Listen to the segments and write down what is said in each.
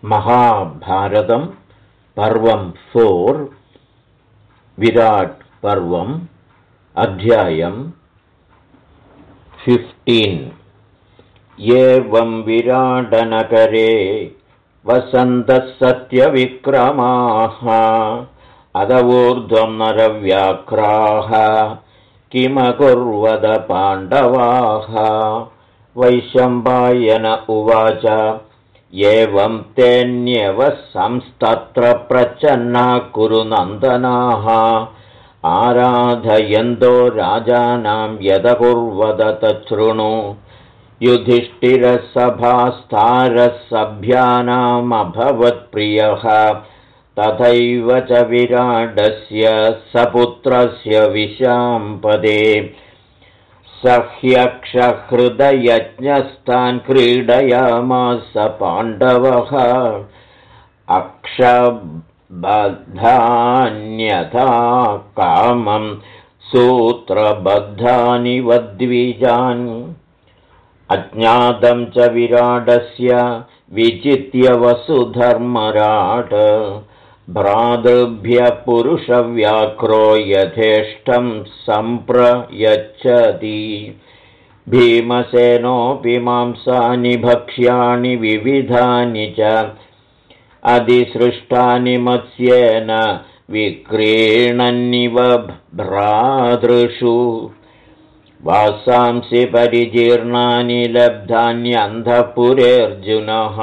महाभारतं पर्वं 4 विराट् पर्वम् अध्यायं 15। एवं विराटनगरे वसन्तः सत्यविक्रमाः अदवूर्ध्वं नरव्याघ्राः किमकुर्वद पाण्डवाः। वैशम्पायन उवाच एवं तेऽन्यवसंस्तत्र प्रच्छन्ना कुरुनन्दनाः आराधयन्तो राजानां यदकुर्वद तच्छृणु। युधिष्ठिरसभास्तारः सभ्यानामभवत्प्रियः तथैव च विराटस्य सपुत्रस्य विशाम्पदे सह्यक्षहृदयज्ञस्तान् क्रीडयामास पाण्डवः अक्षबद्धान्यथा कामं सूत्रबद्धानि वद्विजान्। अज्ञातं च विराटस्य विचित्य वसुधर्मराट भ्रातृभ्यः पुरुषव्याघ्रो यथेष्टं सम्प्रयच्छति। भीमसेनोऽपि मांसानि भक्ष्याणि विविधानि च अधिसृष्टानि मत्स्येन विक्रीणन्निव भ्रातृषु। वासांसि परिजीर्णानि लब्धान्यन्धपुरेऽर्जुनः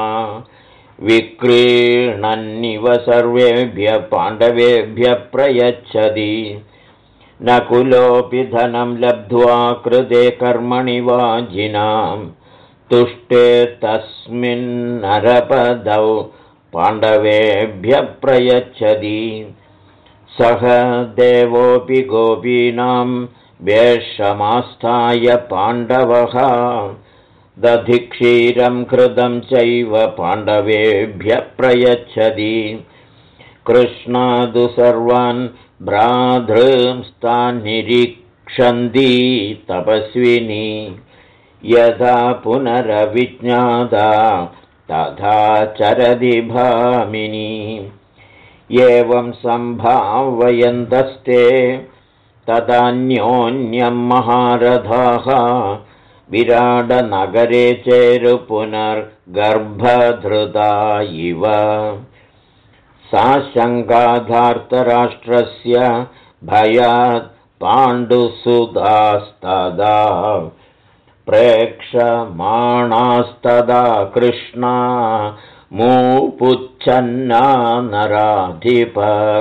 विक्रीणन्निव सर्वेभ्यः पाण्डवेभ्यः प्रयच्छति। नकुलोऽपि धनं लब्ध्वा कृते कर्मणि वाजिनां तुष्टे तस्मिन्नरपदौ पाण्डवेभ्यः प्रयच्छति। सह देवोऽपि गोपीनां वेषमास्थाय पाण्डवः दधिक्षीरं घृतं चैव पाण्डवेभ्यः प्रयच्छति। कृष्णादु सर्वान् भ्रातॄंस्तान् निरीक्षन्ति तपस्विनी यथा पुनरविज्ञाता तथा चरति भामिनी। एवं सम्भावयन्तस्ते तदान्योन्यं महारथाः विराटनगरे चेरु पुनर्गर्भधृता इव। साशङ्काधार्तराष्ट्रस्य भयात् पाण्डुसुतास्तदा प्रेक्षमाणास्तदा कृष्णा मूपुच्छन्ना नराधिप।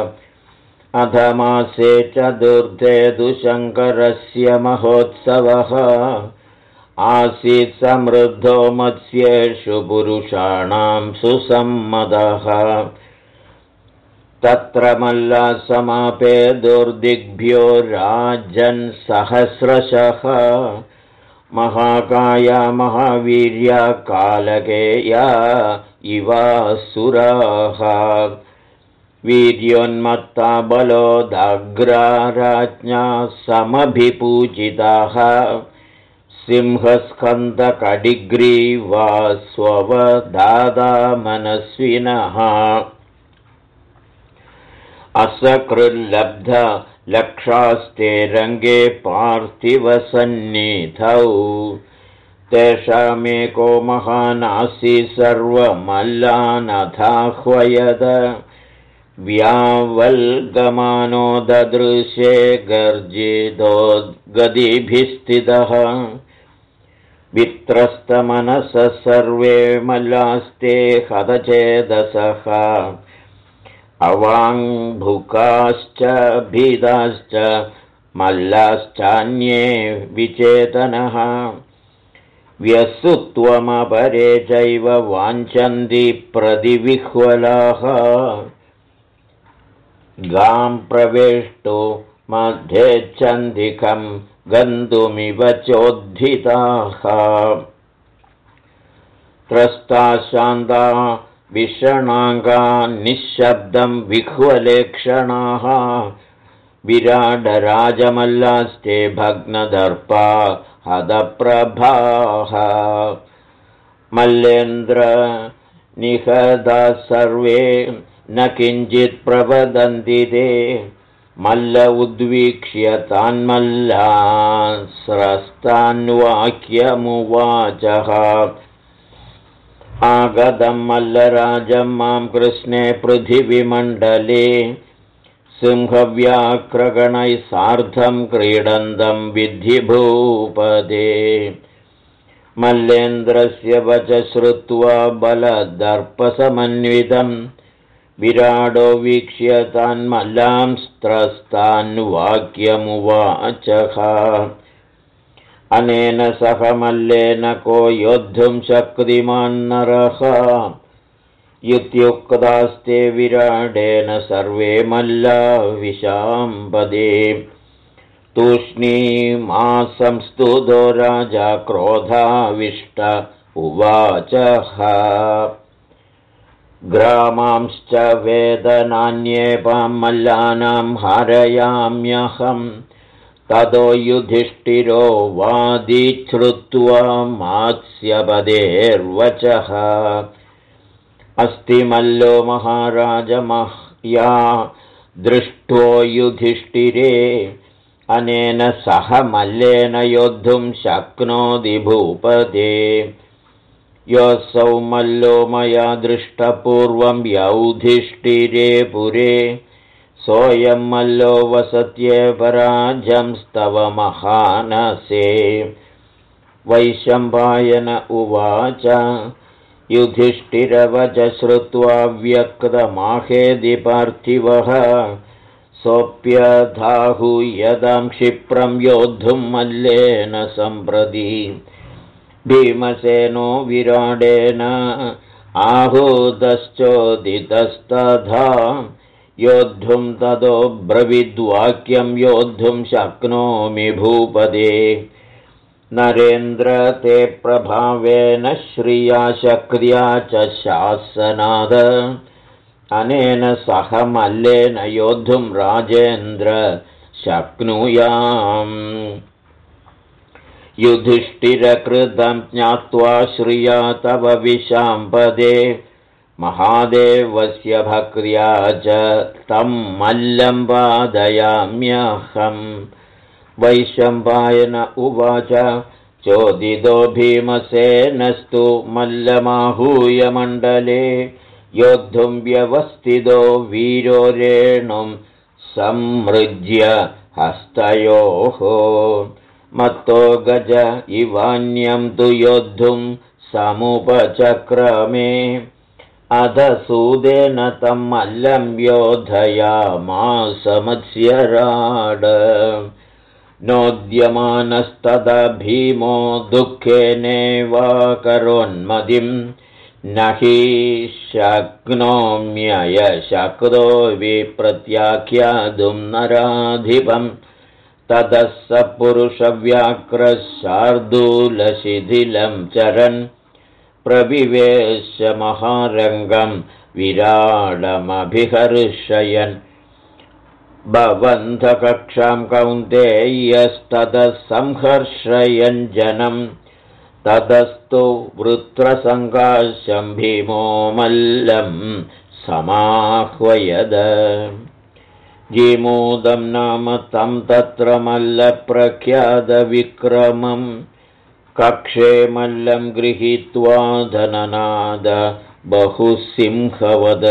अधमासे चतुर्थे दुशङ्करस्य महोत्सवः आसीत् समृद्धो मत्स्येषु पुरुषाणां सुसम्मतः। तत्र मल्लासमापे दुर्दिग्भ्यो राजन् सहस्रशः महाकाया महावीर्या कालकेया इवासुराः। वीर्योन्मत्ता बलोदाग्रा राज्ञा समभिपूजिताः सिंहस्कन्दकडिग्रीवा स्ववदादा मनस्विनः। असकृल्लब्ध लक्षास्ते रङ्गे पार्थिवसन्निधौ तेषामेको महानासीत् सर्वमल्लानथाह्वयद। व्यावल्गमानो ददृशे गर्जितोद्गदिभिस्थितः वित्रस्तमनसः सर्वे मल्लास्ते हतचेदसः। अवाङ्भुकाश्च भीताश्च मल्लाश्चान्ये विचेतनः व्यसुत्वमपरे चैव वाञ्छन्ति प्रतिविह्वलाः। गां प्रवेष्टो मध्येच्छन्दिकं गन्तुमिव चोद्धिताः। त्रस्ता शान्ता विषणाङ्गा निःशब्दं विह्वलेक्षणाः विराडराजमल्लास्ते भग्नदर्पा हदप्रभाः। मल्लेन्द्र निहता सर्वे न किञ्चित् प्रवदन्ति ते मल्ल उद्वीक्ष्य तान्मल्लान् स्रस्तान्वाक्यमुवाचः आगतं मल्लराजं मां कृष्णे पृथिवीमण्डले सिंहव्याघ्रगणैः सार्धं क्रीडन्तं विद्धि भूपदे मल्लेन्द्रस्य वच श्रुत्वा बलदर्पसमन्वितं विराडो वीक्ष्य तान्मल्लांस्त्रस्तान्वाक्यमुवाचः अनेन सह मल्लेन को योद्धुं शक्तिमान्नरः इत्युक्तास्ते विराडेन सर्वे मल्ला विशाम्पदे तूष्णीमासंस्तुतो राजा क्रोधाविष्ट उवाचः ग्रामांश्च वेदनान्येपां मल्लानां हारयाम्यहं ततो युधिष्ठिरो वादिच्छ्रुत्वा मात्स्यपदेर्वचः अस्ति मल्लो महाराजमह्या दृष्टो युधिष्ठिरे अनेन सह मल्लेन योद्धुं शक्नोति भूपते योऽसौ मल्लो मया दृष्टपूर्वं युधिष्ठिरे पुरे सोऽयं मल्लो वसत्येव राज्यंस्तव महानसे वैशम्पायन उवाच युधिष्ठिरवच श्रुत्वा व्यक्तमाहेदि पार्थिवः सोऽप्यधाहूयतां क्षिप्रं योद्धुं मल्लेन सम्प्रति भीमसेनो विराडेन आहूतश्चोदितस्तथा योद्धुं ततो ब्रवीद्वाक्यं योद्धुं शक्नोमि भूपदे नरेन्द्र ते प्रभावेन श्रिया शक्र्या च शासनाद अनेन सह मल्लेन योद्धुं राजेन्द्र शक्नुयाम् युधिष्ठिरकृतं ज्ञात्वा श्रिया तव विशाम्पदे महादेवस्य भक्र्या च तं मल्लं वादयाम्यहम् वैशम्पायन उवाच चोदितो भीमसेनस्तु मल्लमाहूय मण्डले योद्धुं व्यवस्थितो वीरो रेणुं सम्मृज्य हस्तयोः मत्तो गज इवान्यं तु योद्धुं समुपचक्रमे अधसूदेन तं मल्लं योधयामास मत्स्यराड नोद्यमानस्तदा भीमो दुःखेनेवाकरोन्मदिं न हि शक्नोम्ययशक्तो विप्रत्याख्यातुं नराधिपम् ततः स पुरुषव्याघ्रः शार्दूलशिथिलं चरन् प्रविवेश महारङ्गं विराडमभिहर्षयन् बबन्धकक्षां कौन्तेयस्ततः संहर्षयन् जनं ततस्तु वृत्रसङ्काशं भीमो मल्लं समाह्वयद जीमूदं नाम तं तत्र मल्लप्रख्यातविक्रमं कक्षे मल्लं गृहीत्वा धननाद बहुसिंहवद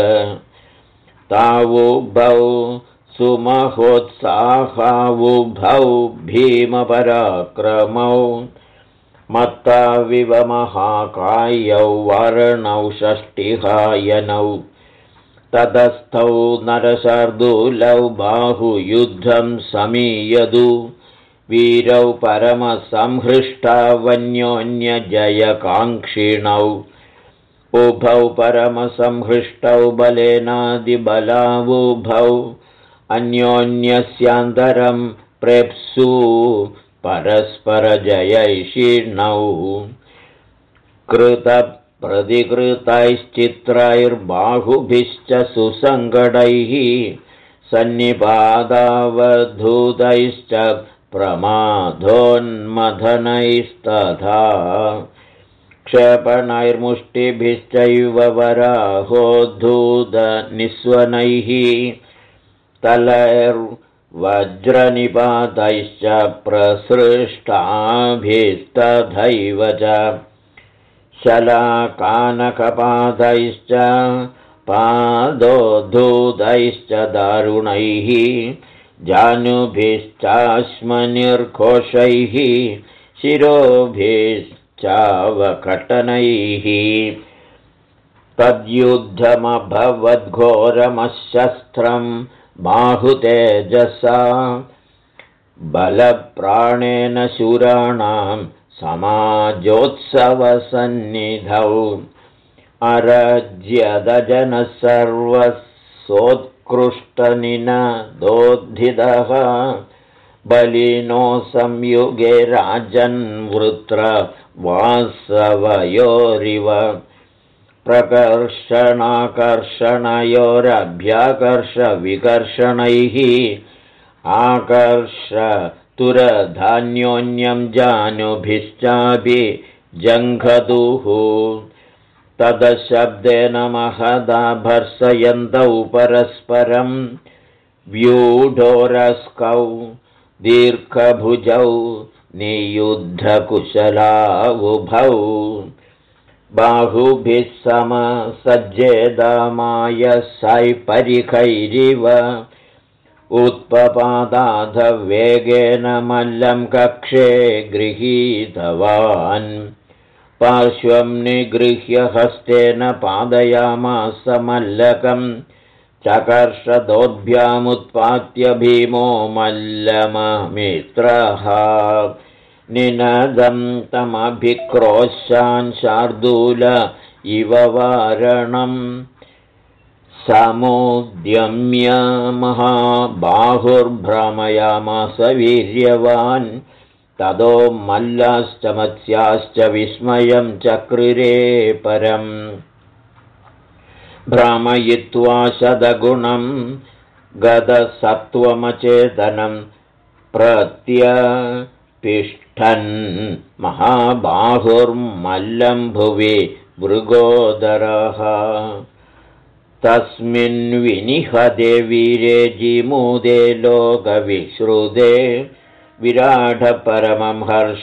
तावुभौ सुमहोत्साहावुभौ भीमपराक्रमौ मत्ताविव महाकायौ वर्णौ षष्टिहायनौ ततस्थौ नरशार्दूलौ बाहुयुद्धं समीयदु वीरौ परमसंहृष्टावन्योन्यजयकाङ्क्षिणौ उभौ परमसंहृष्टौ बलेनादिबलावुभौ अन्योन्यस्यान्तरं प्रेप्सु परस्परजयैषिणौ कृतप्रतिकृतैश्चित्रैर्बाहुभिश्च सुसङ्गडैः सन्निपादावधूतैश्च प्रमादोन्मथनैस्तथा क्षपणैर्मुष्टिभिश्चैव वराहोद्धूतनिस्वनैः तलैर्वज्रनिपातैश्च प्रसृष्टाभिस्तथैव च शलाकानकपातैश्च पादोद्धूतैश्च दारुणैः जानुभिश्चाश्मनिर्घोषैः शिरोभिश्चावकटनैः तद्युद्धमभवद्घोरमशस्त्रं बाहुतेजसा बलप्राणेन शूराणां समाजोत्सवसन्निधौ अरज्यदजनः सर्वसोत्कृष्टनिनदोद्धितः बलिनो संयुगे राजन्वृत्र वासवयोरिव प्रकर्षणाकर्षणयोरभ्याकर्षविकर्षणैः आकर्ष तुरधान्योन्यं जानुभिश्चापि जङ्घदुः तदशब्देन महदा भर्सयन्तौ परस्परं व्यूढोरस्कौ दीर्घभुजौ नियुद्धकुशलावुभौ बाहुभिः समसज्जेदामायसैपरिखैरिव उत्पपादाधवेगेन मल्लं कक्षे गृहीतवान् पार्श्वं निगृह्य हस्तेन पादयामास मल्लकं चकर्षदोद्भ्यामुत्पात्य भीमो मल्लममित्रः निनदं तमभिक्रोशान् शार्दूल इव वारणम् समुद्यम्य महाबाहुर्भ्रामयामास वीर्यवान् ततो मल्लाश्च मत्स्याश्च विस्मयं चक्रिरे परम् भ्रामयित्वा शतगुणं गतसत्त्वमचेतनं प्रत्यपिष्ठन् महाबाहुर्मल्लं भुवि मृगोदरः तस्मिन् विनिहते वीरे जिमूदे लोकविश्रुते विराटपरमं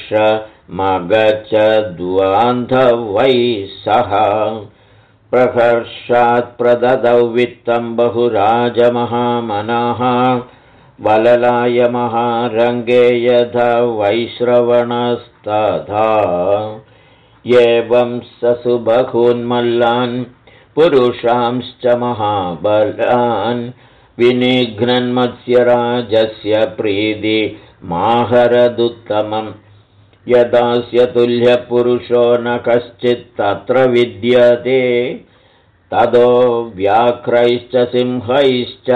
हर्षमगच्छद्वान्धवै सह प्रहर्षात् प्रददौ वित्तं बहुराजमहामनः वललाय महारङ्गे यथा वैश्रवणस्तथा एवं ससुबहून्मल्लान् पुरुषांश्च महाबलान् विनिघ्नन्मत्स्यराजस्य प्रीति माहरदुत्तमम् यदास्य तुल्यपुरुषो न कश्चित् तत्र विद्यते ततो व्याघ्रैश्च सिंहैश्च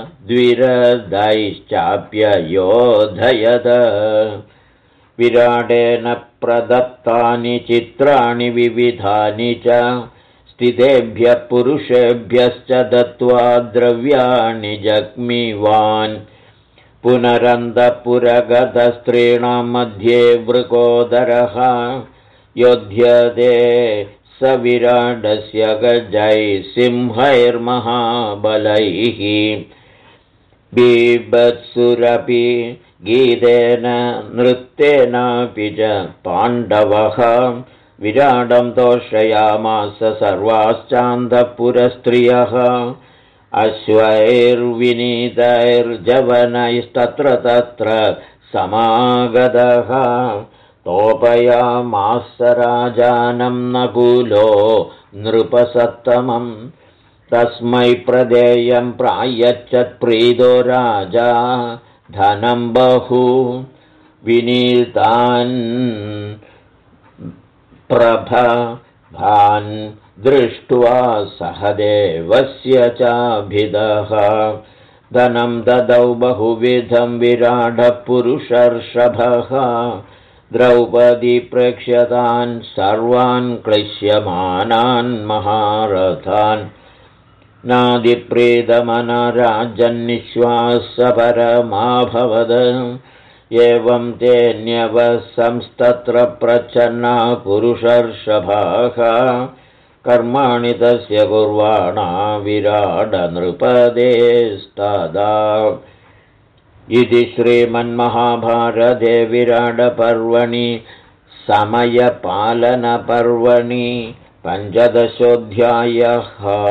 द्विरदैश्चाप्ययोधयत विराटेन प्रदत्तानि चित्राणि विविधानि च स्थितेभ्यः पुरुषेभ्यश्च दत्त्वा द्रव्याणि जग्मिवान् पुनरन्तपुरगतस्त्रीणां मध्ये वृकोदरः योध्यते स विराटस्य गजैः सिंहैर्महाबलैः बीभत्सुरपि गीतेन नृत्येनापि च पाण्डवः विराटं तोषयामास सर्वाश्चान्तःपुरस्त्रियः अश्वैर्विनीतैर्जवनैस्तत्र तत्र समागतः तोपयामास राजानं नकुलो नृपसत्तमम् तस्मै प्रदेयं प्रायच्छत् प्रीतो राजा धनं बहु विनीतान् प्रभान् दृष्ट्वा सहदेवस्य चाभिदः धनं ददौ बहुविधं विराटपुरुषर्षभः द्रौपदी प्रेक्ष्यतान् सर्वान् क्लिश्यमानान् महारथान् नादिप्रीतमनराजन्निःश्वासपरमाभवद एवं तेऽन्यवसंस्तत्र प्रच्छन्ना पुरुषर्षभाः कर्माणि तस्य कुर्वाणा विराडनृपदेस्तदा। इति श्रीमन्महाभारते विराटपर्वणि समयपालनपर्वणि 15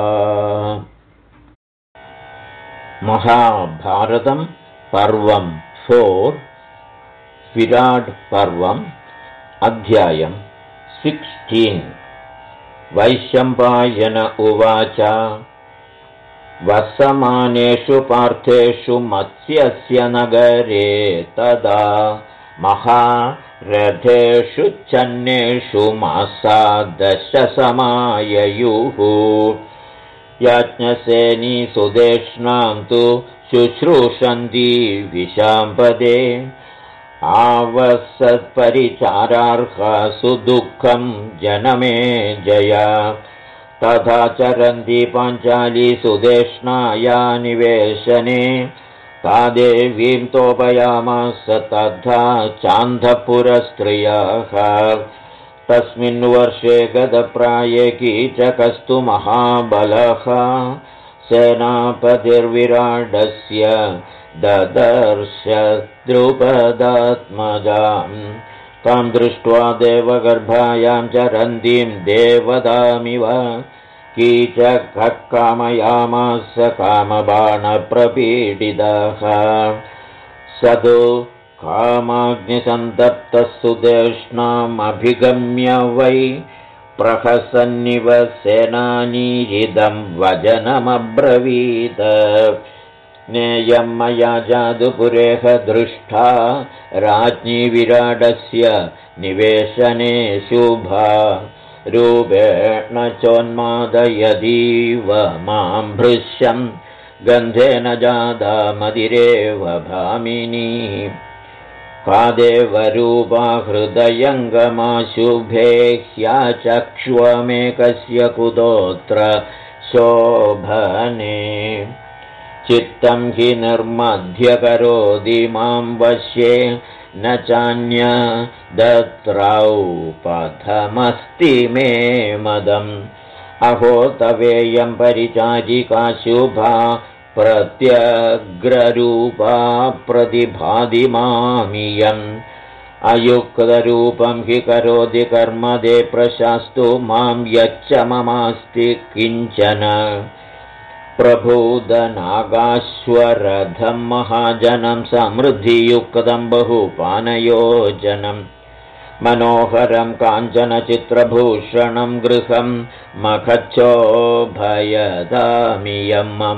महाभारतं पर्वं 4 विराट् पर्वम् अध्यायं 16 वैशम्पायन उवाच वसमानेषु पार्थेषु मत्स्यस्य नगरे तदा महारथेषु चन्नेषु मासा 10 समाययुः याज्ञसेनी सुदेष्णां तु शुश्रूषन्ति विशाम्पदे आवसत्परिचारार्हासु दुःखं जनमे जया तथा चरन्ति पाञ्चाली सुदेष्णाया निवेशने ता देवीं तोपयामास तथा चान्धपुरस्त्रियः तस्मिन् वर्षे गतप्राये कीचकस्तु महाबलः सेनापतिर्विराडस्य ददर्श द्रुपदात्मजां तां दृष्ट्वा देवगर्भायां चरन्तीं देवतामिव कीचकः कामयामास कामबाणप्रपीडितः स तु कामाग्निसन्तप्तः सुदेष्णामभिगम्य वै प्रहसन्निव सेनानीरिदं वचनमब्रवीत् नेयं मया जादुपुरेह दृष्टा राज्ञी विराडस्य निवेशने शुभा रूपेण चोन्मादयदीव मां भृश्यं गन्धेन जादा मदिरेव भामिनी कादेवरूपा हृदयङ्गमाशुभे ह्याचक्ष्वमेकस्य कुतोऽत्र शोभने चित्तं हि निर्मध्य करोति मां वश्ये न चान्यदत्रौ पथमस्ति मे मदम् अहो तवेयं परिचारिका शुभा प्रत्यग्ररूपा प्रतिभाति मामियम् अयुक्तरूपं हि करोति कर्मदे प्रशास्तु मां यच्च ममास्ति किञ्चन प्रभूदनागाश्वरथं महाजनं समृद्धियुक्तं बहुपानयोजनं मनोहरं काञ्चनचित्रभूषणं गृहं मखच्छोभयदामियं मम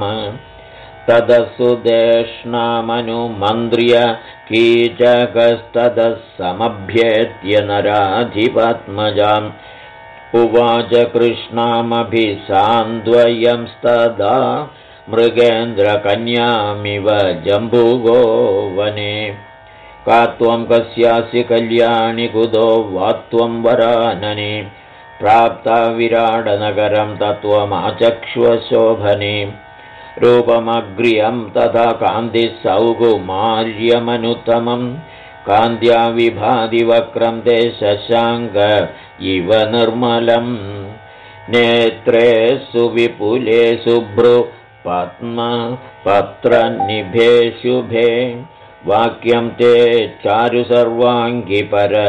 तदसुदेष्णामनुमन्त्र्य कीचकस्ततः समभ्येत्य नराधिपत्मजाम् उवाच कृष्णामभिसान्द्वयंस्तदा मृगेन्द्रकन्यामिव जम्बुगो वने का त्वं कस्यासि कल्याणि कुतो वा त्वं वरानने प्राप्ता विराडनगरं तत्त्वमाचक्ष्वशोभने रूपमग्र्यं तथा कान्तिसौकुमार्यमनुत्तमं कान्त्या विभाति वक्रं ते शशाङ्क इव निर्मलं नेत्रे सुविपुले शुभ्रो पद्मपत्रनिभे शुभे वाक्यं ते चारु सर्वाङ्गी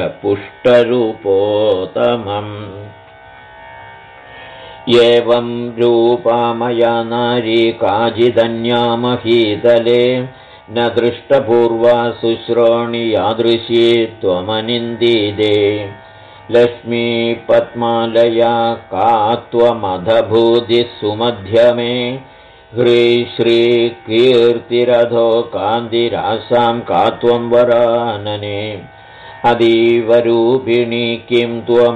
परपुष्टरूपोत्तमम् एवं रूपा मया नारी काचिदन्या महीतले न दृष्टपूर्वा शुश्रोणि यादृशी त्वमनिन्दिते लक्ष्मीपद्मालया का त्वमधभूतिः सुमध्यमे ह्रीश्रीकीर्तिरथो कान्तिरासां का त्वं वरानने अतीवरूपिणी किं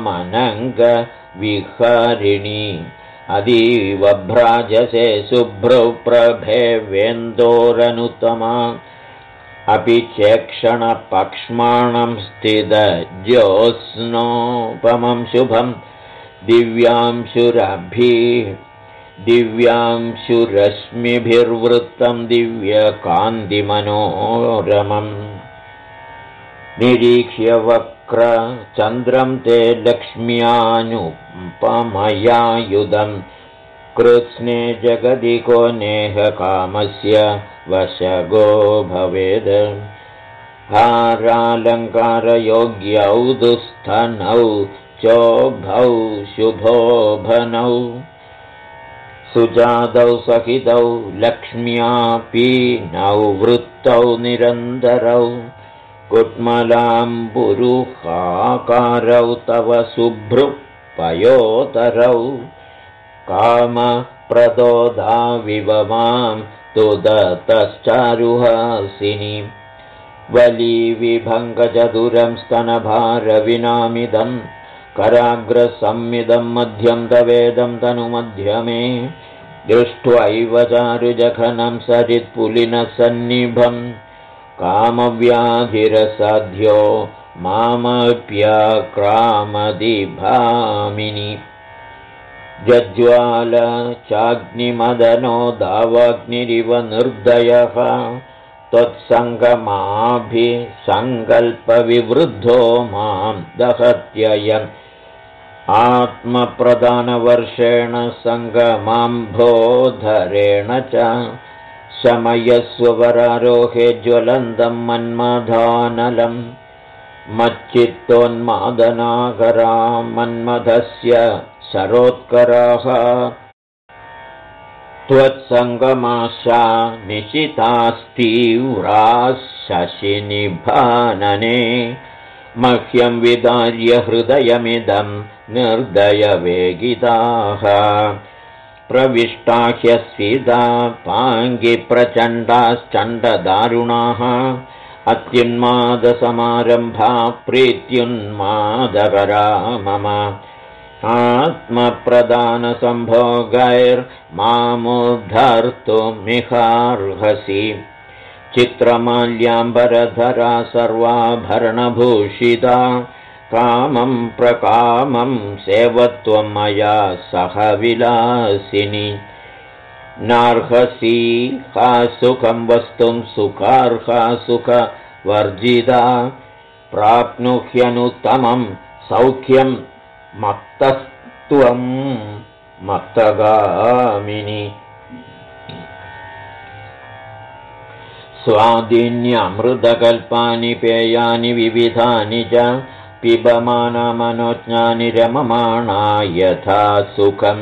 त्वमनङ्गविहारिणी अतीव भ्राजसे शुभ्रौ प्रभे वेन्दोरनुत्तमा अपि चेक्षणपक्ष्माणं स्थितज्योत्स्नोपमं शुभं दिव्यांशुरश्मिभिर्वृत्तं दिव्यकान्तिमनोरमम् निरीक्ष्य वक्रचन्द्रं ते लक्ष्म्यानुपमयायुधं कृत्स्ने जगदि को नेह कामस्य वशगो भवेद् हारालङ्कारयोग्यौ दुःस्थनौ चोभौ शुभोभनौ सुजातौ सहितौ लक्ष्म्यापीनौ वृत्तौ निरन्तरौ कुट्मलाम्बुरुहाकारौ तव शुभ्रुपयोतरौ कामप्रदोधाविव मां तुदतश्चारुहासिनि वलीविभङ्गचतुरं स्तनभारविनामिदं कराग्रसंमिदं मध्यं तवेदं तनुमध्यमे दृष्ट्वैव चारुजघनं सरित्पुलिनसन्निभम् कामव्याधिरसाध्यो मामप्यक्रामदिभामिनि जज्ज्वाल चाग्निमदनो दावाग्निरिव निर्दयः त्वत्सङ्गमाभिसङ्कल्पविवृद्धो मां दहत्ययन् आत्मप्रदानवर्षेण सङ्गमाम्भोधरेण च शमयस्वरारोहे ज्वलन्तं मन्मथानलं मच्चित्तोन्मादनाकरा मन्मथस्य शरोत्कराः त्वत्सङ्गमाशा निशितास्तीव्राः शशिनिभानने मह्यं विदार्य हृदयमिदं निर्दयवेगिताः प्रविष्टा ह्यस्विदा पाङ्गिप्रचण्डाश्चण्डदारुणाः अत्युन्मादसमारम्भा प्रीत्युन्मादकरा मम आत्मप्रदानसम्भोगैर्मामुद्धर्तुमिहार्हसि चित्रमाल्याम्बरधरा सर्वाभरणभूषिता कामं प्रकामं सेवत्वं मया सह विलासिनि नार्हसि हा सुखं वस्तुं सुखार्हा सुखवर्जिता प्राप्नुह्यनुत्तमं सौख्यं मत्तस्त्वं मत्तगामिनि स्वादिन्यामृतकल्पानि पेयानि विविधानि च पिबमाना मनोज्ञानि रममाणा यथा सुखं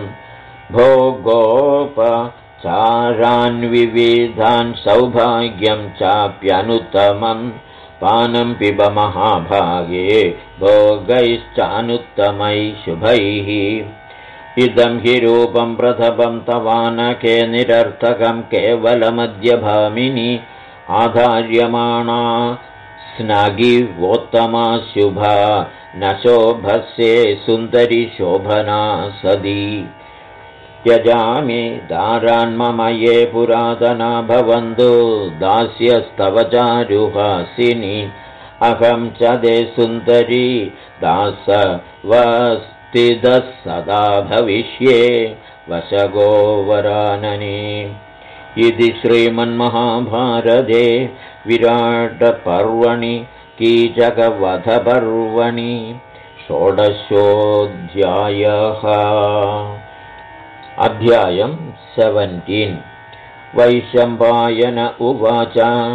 भोगोपचारान् विविधान् सौभाग्यं चाप्यनुत्तमं पानं पिब महाभागे भोगैश्चानुत्तमैः शुभैः इदं हि रूपं प्रथमं तवानके निरर्थकं केवलमद्यभामिनि आधार्यमाणा स्नागिवोत्तमा शुभा न शोभस्ये सुन्दरी शोभना सदी त्यजामि दारान् मम ये पुरातना भवन्तु दास्यस्तव चारुहासिनि अहं च दे सुन्दरी दासवस्तिदः सदा भविष्ये वशगो वरानने इति श्रीमन्महाभारते विराटपर्वणि कीचकवधपर्वणि षोडशोऽध्यायः अध्यायं 17 वैशम्पायन उवाच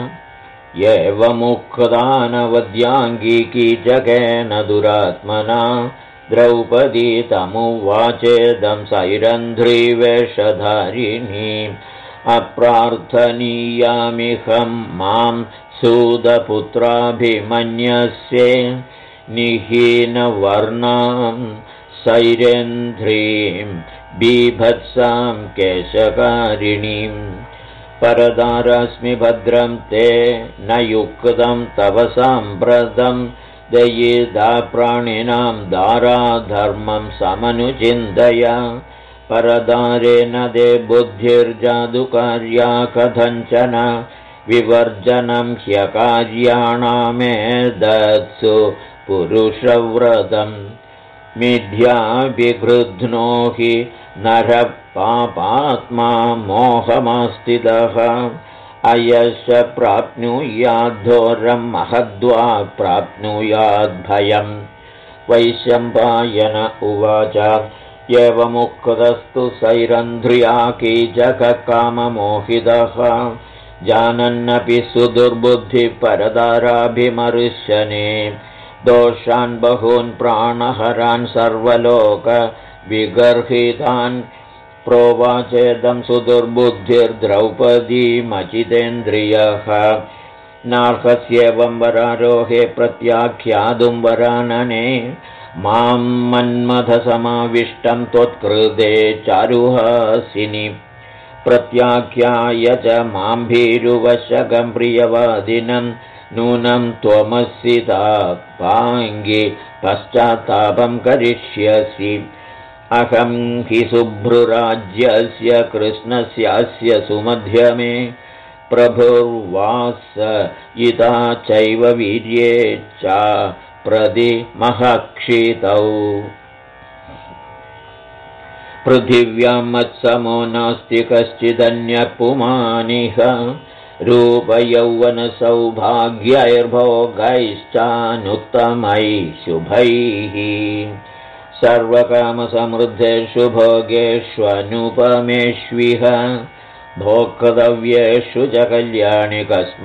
एवमुक्तानवद्याङ्गी कीचकेन दुरात्मना द्रौपदी तमुवाचेदं सैरन्ध्रीवेषधारिणी अप्रार्थनीयामिहं मां सूदपुत्राभिमन्यस्ये निहीनवर्णां सैरेन्ध्रीं बीभत्सां केशकारिणीं परदारस्मि भद्रं ते न युक्तं तव साम्प्रतं दयिता प्राणिनां दाराधर्मं समनुचिन्तय परदारेण दे बुद्धिर्जादुकार्या कथञ्चन विवर्जनं ह्यकार्याणामेतत्सु पुरुषव्रतम् मिथ्याभिगृध्नो हि नरः पापात्मा मोहमास्थितः अयश प्राप्नुयाद्धोरं महद्वा प्राप्नुयाद्भयम्। वैशम्पायन उवाच एवमुक्तस्तु सैरन्ध्र्या कीचककाममोहितः जानन्नपि सुदुर्बुद्धिपरदाराभिमर्शने दोषान् बहून् प्राणहरान् सर्वलोकविगर्हितान् प्रोवाचेदं सुदुर्बुद्धिर्द्रौपदीमचितेन्द्रियः नार्हस्येवं वरारोहे प्रत्याख्यातुं वरानने मां मन्मथसमाविष्टं त्वत्कृते चारुहासिनि प्रत्याख्याय च मां भीरुवशकं प्रियवादिनं नूनं त्वमसिता पाङ्गि पश्चात्तापं करिष्यसि अहं हि शुभ्रुराज्यस्य कृष्णस्यास्य सुमध्यमे प्रभुर्वास इता चैव वीर्ये च प्रतिमहक्षितौ पृथिव्यां मत्समो नास्ति कश्चिदन्यः पुमानिह रूपयौवनसौभाग्यैर्भोगैश्चानुत्तमैः शुभैः सर्वकामसमृद्धेषु भोगेष्वनुपमेष्विह भोक्तव्येषु च कल्याणि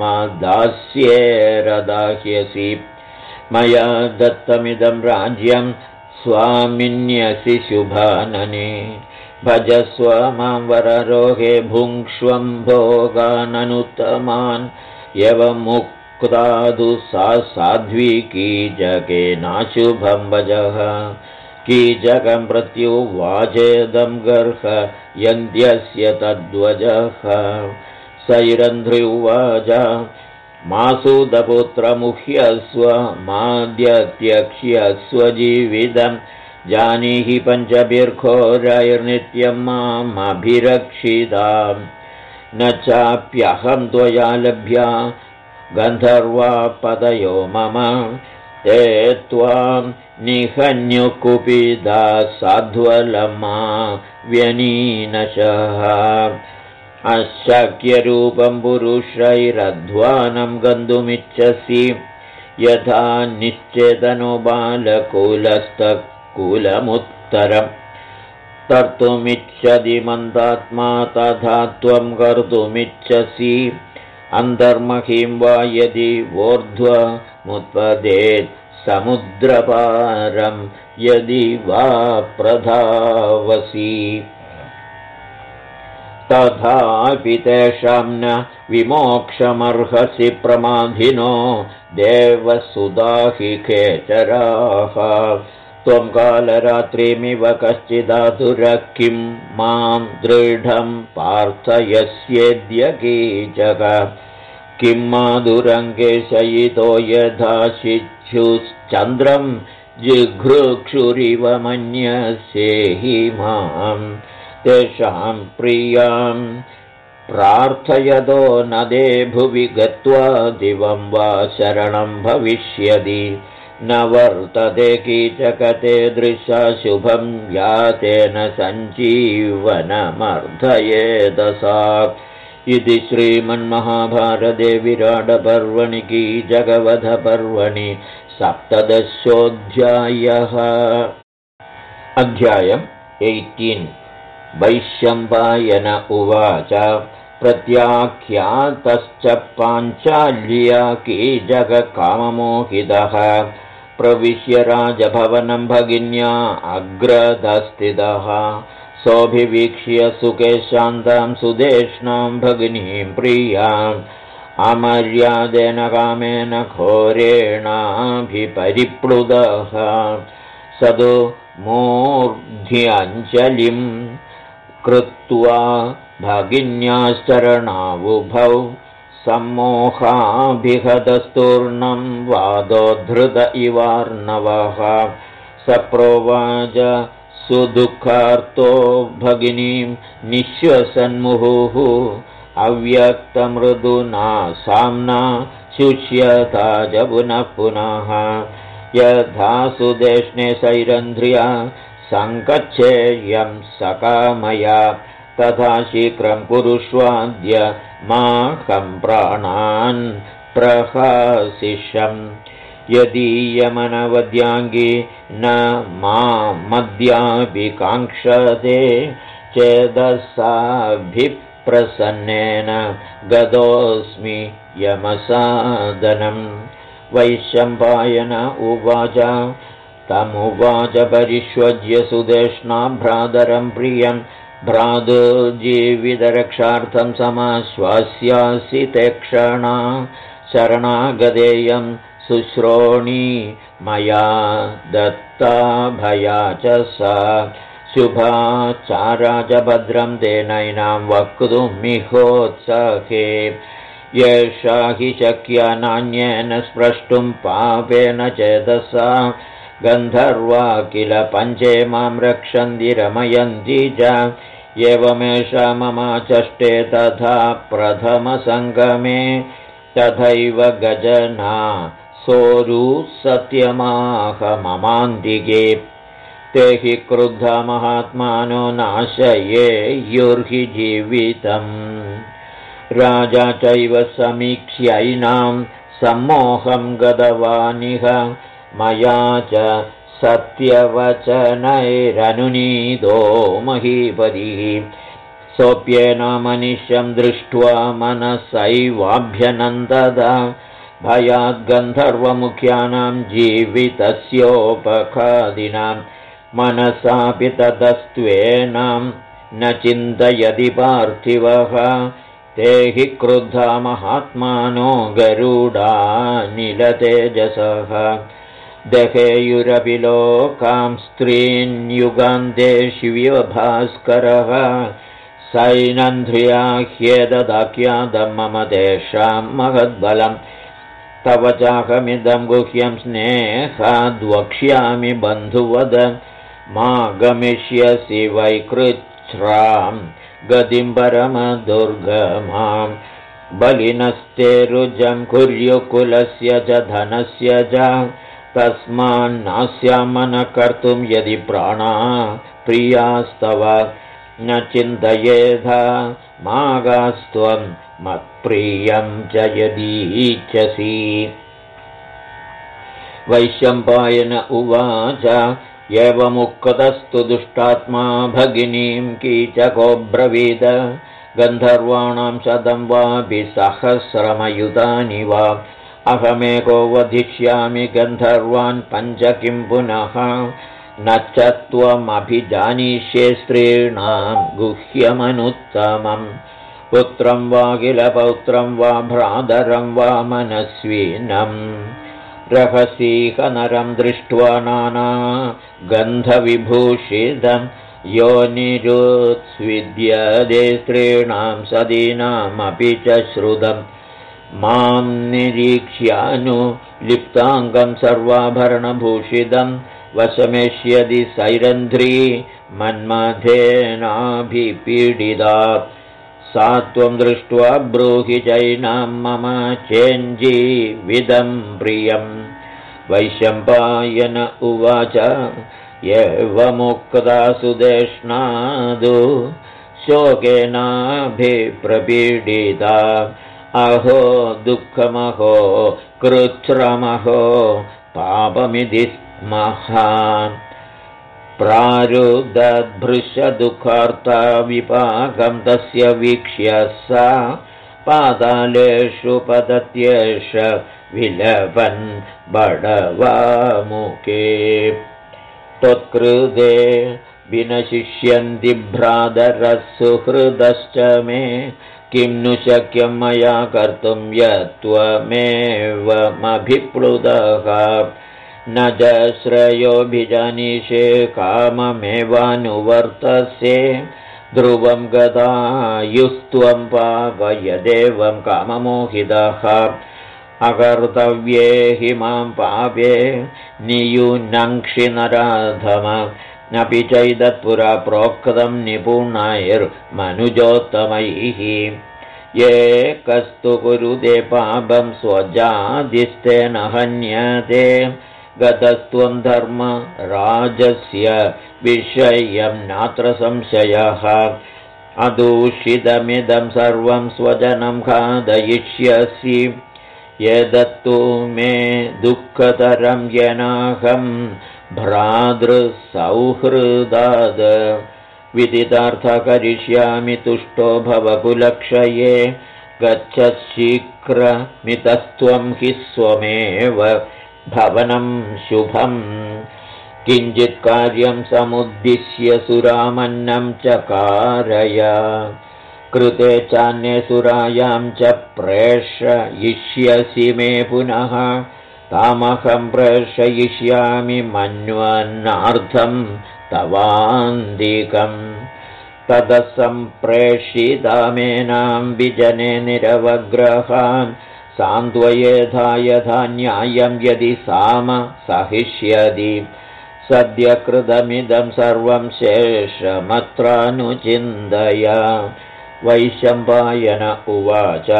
कस्माद्दास्येरदाह्यसि मया दत्तमिदं राज्यं स्वामिन्यसि शुभानने भजस्व मां वरारोहे भुङ्क्ष्वं भोगाननुत्तमान् एवमुक्तादु सा साध्वी कीचकेनाशुभं वचः कीचकं प्रत्युवाचेदं गर्ह यन्त्यस्य तद्वजः सैरन्ध्री उवाच मासूदपुत्रमुह्यस्व माद्यत्यक्ष्यस्व जीवितं जानीहि पञ्चभिर्घोरैर्नित्यं मामभिरक्षितां न चाप्यहं त्वया लभ्या गन्धर्वापदयो मम ते त्वां निहन्युकुपिदा साध्वलमा व्यनीनशः अशक्यरूपं पुरुषैरध्वानं गन्तुमिच्छसि यथा निश्चेतनो बालकुलस्तकुलमुत्तरम् तर्तुमिच्छति मन्दात्मा तथा त्वं कर्तुमिच्छसि अन्तर्महीं वा यदि वोर्ध्वमुत्पदेत् समुद्रपारं यदि वा प्रधावसि तथापि तेषां न विमोक्षमर्हसि प्रमाधिनो देवसुदाहि खेचराः त्वं कालरात्रिमिव कश्चिदातुरः किं मां दृढं पार्थयस्येद्य कीचक किं माधुरङ्गे शयितो यथा शिक्षुश्चन्द्रं जिघृक्षुरिव मन्यसेहि मां तेषां प्रियां प्रार्थयतो नदे भुवि गत्वा दिवं वा शरणं भविष्यति न वर्तते कीचकते दृशा शुभं यातेन सञ्जीवनमर्धयेत सा इति श्रीमन्महाभारते विराटपर्वणि कीचकवधपर्वणि 17 अध्यायम् 18 वैशम्पायन उवाच प्रत्याख्यातश्च पाञ्चाल्या कीचककाममोहितः प्रविश्य राजभवनं भगिन्या अग्रदस्थितः सोऽभिवीक्ष्य सुखे शान्तां सुदेष्णां भगिनीं प्रियाम् अमर्यादेन कामेन घोरेणाभिपरिप्लुतः स तु मूर्ध्याञ्जलिं कृत्वा भगिन्याश्चरणावुभौ सम्मोहाभिहतस्तूर्णं वादोद्धृत इवार्णवः स प्रोवाच सुदुःखार्तो भगिनीं निःश्वसन्मुहुः अव्यक्तमृदुना साम्ना शुष्यता च पुनः पुनः यथा सुदेष्णे सैरन्ध्र्या सङ्कच्छेयं सकामया तथा शीघ्रं कुरुष्वाद्य माहं प्राणान् प्रहसिषम् यदीयमनवद्याङ्गी न मामद्याभिकाङ्क्षते चेदसाभिप्रसन्नेन गतोऽस्मि यमसादनम् वैशम्पायन उवाच तमुवाच परिष्वज्य सुदेष्णा भ्रातरं प्रियं भ्रातुर्जीवितरक्षार्थं समाश्वास्यासि ते क्षणा शरणागतेयं शुश्रोणी मया दत्ताभया च सा शुभाचारा च भद्रं तेनैनां वक्तुमिहोत्सहे येषा हि शक्या नान्येन स्प्रष्टुं पापेन चेतसा गन्धर्वा किल पञ्चे मां रक्षन्ति रमयन्ति च एवमेषा ममाचष्टे तथा प्रथमसङ्गमे तथैव गजना सोरुसत्यमाह ममान्तिके ते हि क्रुद्धा महात्मानो नाशयेयुर्हि जीवितम् राजा चैव समीक्ष्यैनां सम्मोहं गतवानिह मया च सत्यवचनैरनुनीतो महीपतिः सोऽप्येनामनिष्यं दृष्ट्वा मनसैवाभ्यनन्दद भयाद्गन्धर्वमुख्यानां जीवितस्योपखादिनां मनसापि ततस्त्वेनां न चिन्तयति पार्थिवः ते हि क्रुद्धा महात्मानो गरुडानिलतेजसः दहेयुरपि लोकां स्त्रीन्युगान्ते शिवभास्करः सैनन्ध्रिया ह्येददाख्यातं मम तेषां महद्बलं तव चाहमिदं गुह्यं स्नेहाद्वक्ष्यामि बन्धुवद मा गमिष्यसि वैकृच्छ्रां गतिं परमदुर्गमां बलिनस्ते रुजं कुर्युकुलस्य च धनस्य च तस्मान्नास्यामन कर्तुं यदि प्राणा प्रियास्तव न चिन्तयेधा मागास्त्वं मत्प्रियं च यदीच्छसि वैशम्पायन उवाच एवमुक्तस्तु दुष्टात्मा भगिनीं कीचकोऽब्रवीद गन्धर्वाणां शतं वापि सहस्रमयुतानि वा अहमेको वधिष्यामि गन्धर्वान् पञ्च किं पुनः न च त्वमभिजानीष्ये स्त्रीणां गुह्यमनुत्तमं पुत्रं वा किल पौत्रं वा भ्रातरं वा मनस्विनं रहसीह नरं दृष्ट्वा नाना गन्धविभूषितं योनिरुत्स्विद्यते स्त्रीणां सदीनामपि च श्रुतम् मां निरीक्ष्यानुलिप्ताङ्गं सर्वाभरणभूषितं वशमेष्यदि सैरन्ध्री मन्मथेनाभिपीडिता सा त्वं दृष्ट्वा ब्रूहि चैनां मम चेञ्जीविदं प्रियं वैशम्पायन उवाच एवमुक्ता सुदेष्णादु शोकेनाभिप्रपीडिता अहो दुःखमहो कृच्छ्रमहो पापमिति महान् प्रारुदद्भृशदुःखार्ता विपाकं तस्य वीक्ष्य सा पातालेषु पतत्येष विलपन् बडवामुखे त्वत्कृते विनशिष्यन्ति भ्रातरः सुहृदश्च मे किं नु शक्यं मया कर्तुं यत्त्वमेवमभिप्लुतः न च श्रेयोभिजानीषे काममेवानुवर्तसे ध्रुवं गतायुस्त्वं पापयदेवं काममोहितः अकर्तव्ये हि मां पापे नियुनङ्क्षि नराधम नपि चैदत्पुरा प्रोक्तं निपुणैर्मनुजोत्तमैः ये कस्तु कुरुते पापं स्वजादिस्तेन हन्यते गतस्त्वं धर्मराजस्य विषयं नात्र संशयः अदूषितमिदं सर्वं स्वजनं खादयिष्यसि यदत्तु मे दुःखतरं यनाहं भ्रातृसौहृदाद् विदितार्थ करिष्यामि तुष्टो भव कुलक्षये गच्छ शीघ्रमितस्त्वं हि स्वमेव भवनं शुभम् किञ्चित् कार्यं समुद्दिश्य सुरामन्नं चकारय कृते चान्ये सुरायां च प्रेषयिष्यसि मे पुनः तामहं प्रेषयिष्यामि मन्वन्नार्थं तवान्दिकम् ततः सम्प्रेषितामेनां विजने निरवग्रहान् सान्त्वयेधा यथा न्यायं यदि साम सहिष्यति सद्यकृतमिदं सर्वं शेषमत्रानुचिन्तय वैशम्पायन उवाच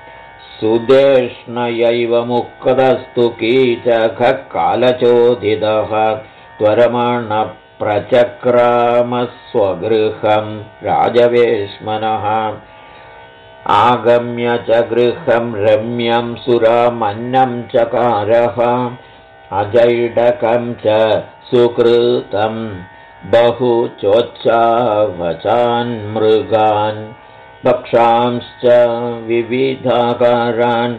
सुदेष्णयैव मुक्तस्तु कीचकः कालचोदितः त्वरमाणप्रचक्रामस्वगृहं राजवेश्मनः आगम्य च गृहं रम्यं सुरामन्नं चकारः अजैडकं च सुकृतं बहु चोच्चावचान् मृगान् भक्षांश्च विविधाकारान्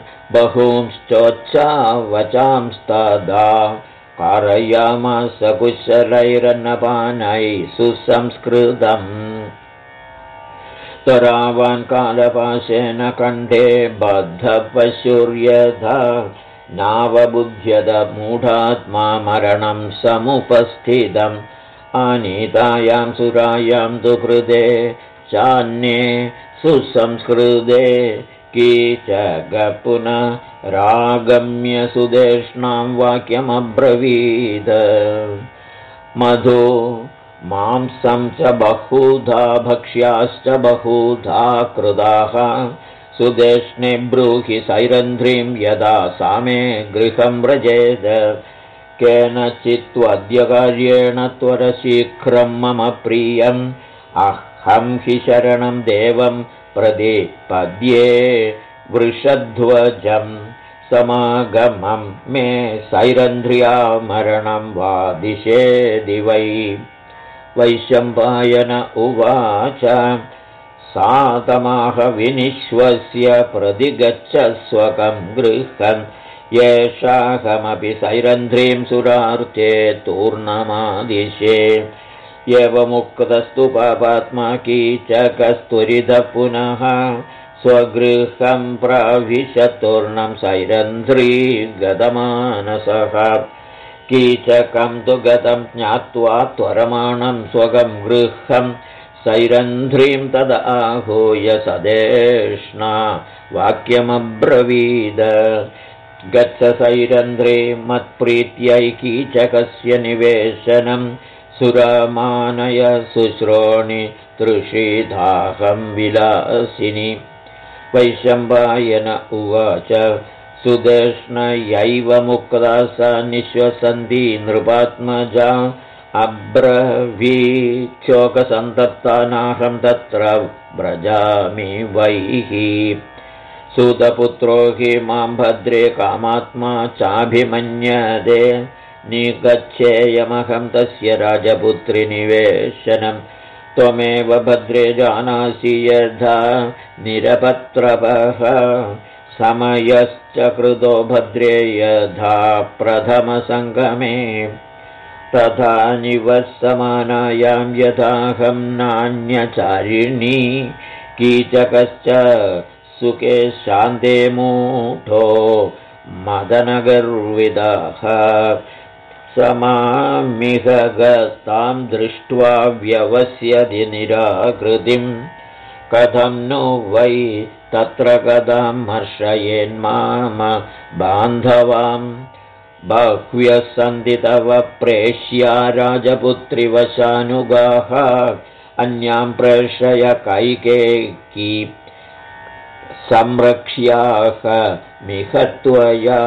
बहूंश्चोच्चावचांस्तदा कारयामास कुशलैरन्नपानैः सुसंस्कृतम् तरावान् कालपाशेन कण्ठे बद्धपशुर्यथा नावबुध्यत मूढात्मा मरणं समुपस्थितम् आनीतायां सुरायां तु कृते चान्ये सुसंस्कृते कीचकपुनरागम्य सुदेष्णां वाक्यमब्रवीद मधु मांसं च बहुधा भक्ष्याश्च बहुधा कृताः सुदेष्णे ब्रूहि सैरन्ध्रीं यदा सा मे गृहं व्रजेद केनचित्त्वद्य कार्येण त्वरशीघ्रं मम प्रियम् अहं हि शरणं देवं प्रतिपद्ये वृषध्वजं समागमं मे सैरन्ध्र्या मरणं वा दिशेदि वै वैशम्पायन उवाच सातमाह विनिश्वस्य प्रतिगच्छ स्वकं गृहं येषाहमपि सैरन्ध्रीं सुरार्थे तूर्णमादिशे एवमुक्तस्तु पापात्मा कीचकस्तुरितः पुनः स्वगृहं प्राविशतूर्णं सैरन्ध्री गतमानसः कीचकं तु गतं ज्ञात्वा त्वरमाणं स्वकं गृहं सैरन्ध्रीं तदाहूय सदेष्णा वाक्यमब्रवीद गच्छ सैरन्ध्री मत्प्रीत्यै कीचकस्य निवेशनं सुरामानय शुश्रोणि तृषिधाहं विलासिनि वैशम्पायन उवाच सुदेष्णयैव मुक्ता सा निःश्वसन्ती नृपात्मजा अब्रवीक्षोकसन्तप्ता नाहं तत्र व्रजामि वैः सूतपुत्रो हि मां भद्रे कामात्मा चाभिमन्यते निगच्छेयमहं तस्य राजपुत्रिनिवेशनं त्वमेव भद्रे जानासि यथा निरपत्रपः समयश्च कृतो भद्रे यथा प्रथमसङ्गमे तथा निवत्समानायां यथाहं नान्यचारिणी कीचकश्च सुखे शान्ते मूढो मदनगर्विदः समामिह गतां दृष्ट्वा व्यवस्यति निराकृतिं कथं नु वै तत्र गतां हर्षयेन्माम बान्धवां बह्व्यः सन्ति तव प्रेष्या राजपुत्रिवशानुगाः अन्यां प्रेषय कैकेयी संरक्ष्याः मिहत्वया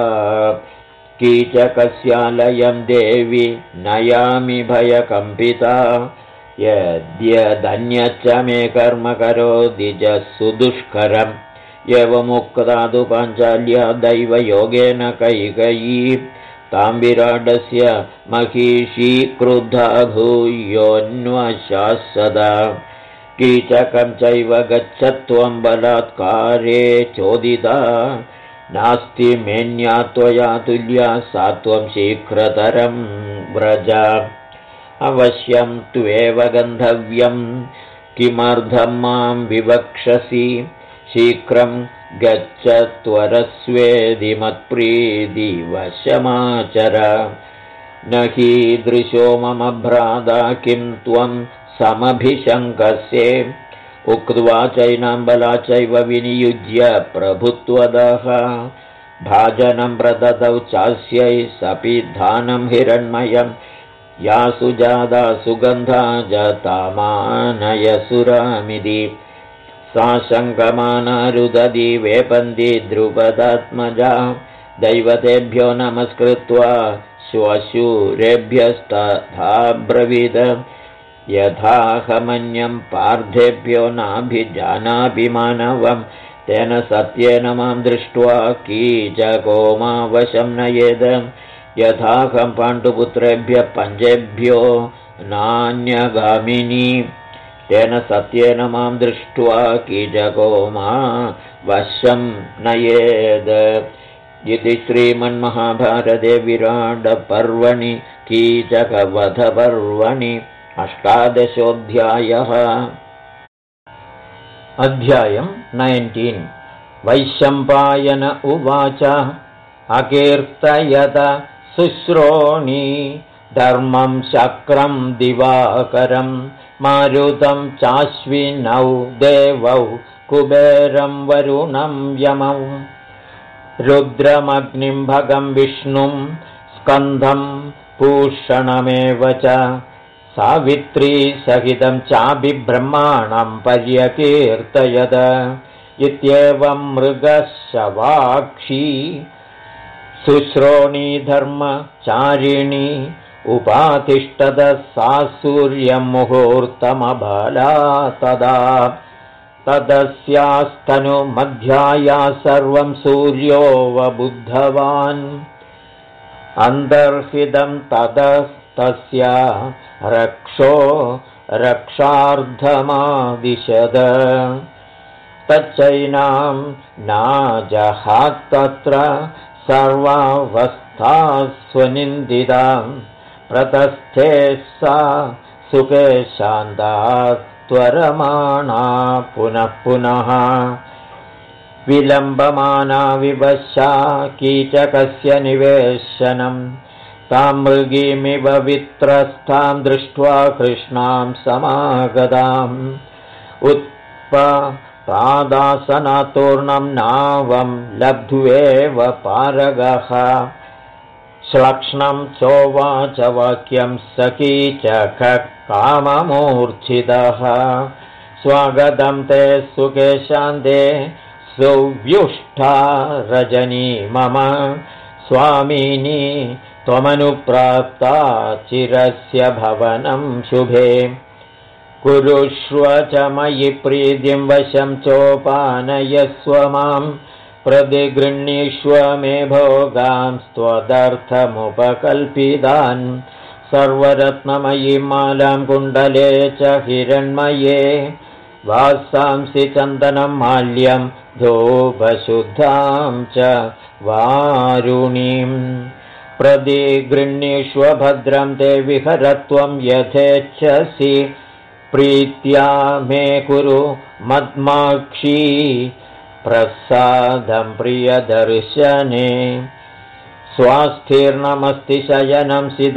कीचकस्यालयं देवि नयामि भयकम्पिता यद्यदन्यच्च मे कर्म करोति च सुदुष्करम् एवमुक्ता तु पाञ्चाल्या दैवयोगेन कैकेयी तां विराटस्य महिषी क्रुद्धा भूयोऽन्वशासदा कीचकं चैव गच्छत्वं बलात्कारे चोदिता नास्ति मेन्या त्वया तुल्या सा त्वं शीघ्रतरं व्रज अवश्यं त्वेव गन्तव्यं किमर्थं मां विवक्षसि शीघ्रं गच्छ त्वरस्वेदि मत्प्रीतिवशमाचर न कीदृशो मम भ्राता किं त्वं समभिशङ्कसे उक्त्वा चैनां बला चैव विनियुज्य प्रभुत्वदः भाजनं प्रददौ चास्यै सपिधानं हिरण्मयं या सुजाता सुगन्धा जतामानयसुरामिति सा शङ्कमाना रुदती वेपन्ती द्रुपदात्मजा दैवतेभ्यो नमस्कृत्वा श्वशूरेभ्यस्तथा ब्रवीद यथाहमन्यं पार्थेभ्यो नाभिजानापि मानवं तेन सत्येन मां दृष्ट्वा कीचको मा वशं नयेद यथाहं पाण्डुपुत्रेभ्यः पञ्चेभ्यो नान्यगामिनी तेन सत्येन मां दृष्ट्वा कीचको मा वशं नयेद इति श्रीमन्महाभारते विराटपर्वणि कीचकवधपर्वणि 18 अध्यायं 19 वैशम्पायन उवाच अकीर्तयत शुश्रोणी धर्मं शक्रं दिवाकरं मारुतं चाश्विनौ देवौ कुबेरं वरुणं यमौ रुद्रमग्निं भगं विष्णुं स्कन्धं पूषणमेव च सावित्री सहितं चाभिब्रह्माणं पर्यकीर्तयद इत्येवं मृगशवाक्षी शुश्रोणी धर्मचारिणी उपातिष्ठद सा सूर्यं मुहूर्तमबला तदा तदस्यास्तनुमध्याया सर्वं सूर्योऽवबुद्धवान् अन्तर्हितं तदस्तस्य रक्षो रक्षार्धमादिशद तच्चैनां नाजहात्तत्र सर्वावस्थास्वनिन्दितां प्रतस्थे सा सुखे शान्ता त्वरमाणा पुनः पुनः विलम्बमाना विवशा कीचकस्य निवेशनं तां मृगीमिव वित्रस्तां दृष्ट्वा कृष्णां समागताम् उत्पादासनातूर्णं नावं लब्ध्वेव पारगः श्लक्ष्णं चोवाच वाक्यं स कीचकः काममूर्च्छितः स्वागतं ते सुखे शान्ते सुव्युष्टा रजनी मम स्वामिनी त्वमनुप्राप्ता चिरस्य भवनं शुभे कुरुष्व च मयि प्रीतिं वशं चोपानयस्व मां प्रतिगृह्णीष्व मे भोगां त्वदर्थमुपकल्पितान् सर्वरत्नमयी मालां कुण्डले च हिरण्मये वासांसि चन्दनं माल्यं धूपशुद्धां च वारुणीम् प्रतिगृह्णीष्व भद्रं ते विहरत्वं यथेच्छसि प्रीत्या मे कुरु मद्माक्षी प्रसादं प्रियदर्शने स्वास्थीर्णमस्ति शयनं सिद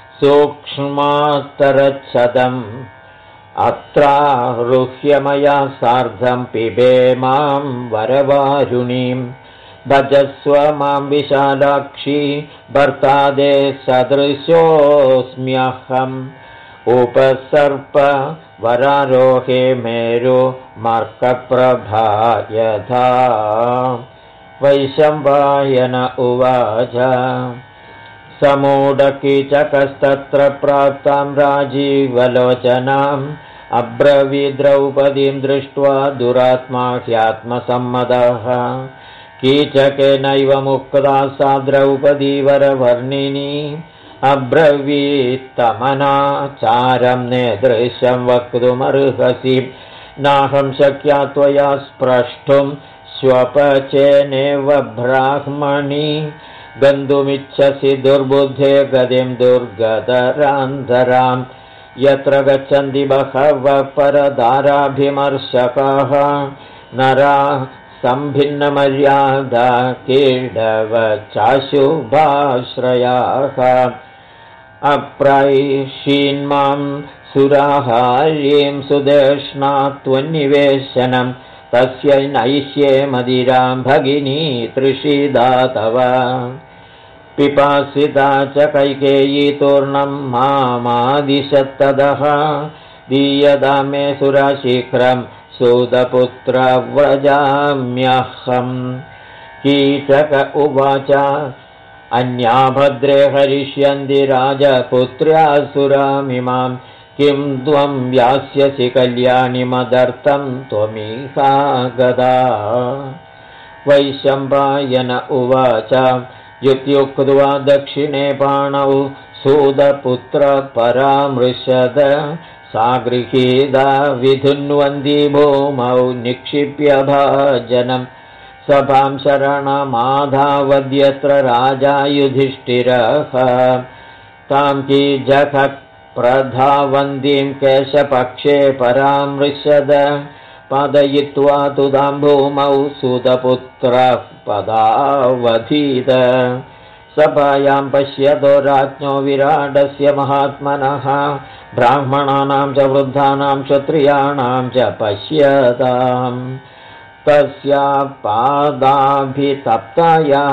सूक्ष्मात्तरच्छदम् अत्रारुह्य मया सार्धं पिबे मां वरवारुणीं भजस्व मां विशालाक्षी भर्तादे सदृशोऽस्म्यहम् उपसर्प वरारोहे मेरु मार्कप्रभा यथा वैशम्पायन उवाच समूढकीचकस्तत्र प्राप्तां राजीवलोचनाम् अब्रवीद्रौपदीं दृष्ट्वा दुरात्मा ह्यात्मसम्मतः कीचकेनैव मुक्ता सा द्रौपदी वरवर्णिनी अब्रवीत्तमनाचारं नेदृशं वक्तुमर्हसि नाहं शक्या त्वया स्प्रष्टुं स्वपचेनेव ब्राह्मणी गन्तुमिच्छसि दुर्बुद्धे गतिं दुर्गतरान्धरां यत्र गच्छन्ति बहवः परदाराभिमर्शकाः नरा सम्भिन्नमर्यादा कीडवचाशुभाश्रयाः अप्रैषीन्मां सुराहारीं सुदेष्णा त्वन्निवेशनं तस्य नैष्ये मदिरां भगिनी तृषीदा तव पिपासिता च कैकेयी तूर्णं मामादिशत्तदः दीयदा मे सुरा शीघ्रं सूतपुत्र व्रजाम्यहम् कीचक उवाच अन्या भद्रे हरिष्यन्ति राजपुत्र्यासुरामिमां किं त्वं यास्यसि कल्याणि मदर्थं त्वमिहा गदा वैशम्पायन उवाच युत्युक्त्वा दक्षिणे पाणौ सूतपुत्रपरामृशद सा गृहीता विधुन्वन्ती भूमौ निक्षिप्य भाजनं सभां शरणमाधावद्यत्र राजा युधिष्ठिरः तां कीचकः प्रधावन्तीं केशपक्षे परामृशद पादयित्वा तु तां भूमौ सूतपुत्रः पदावधीत सभायां पश्यतो राज्ञो विराडस्य महात्मनः ब्राह्मणानां च वृद्धानां क्षत्रियाणां च पश्यताम् तस्या पादाभितप्ताया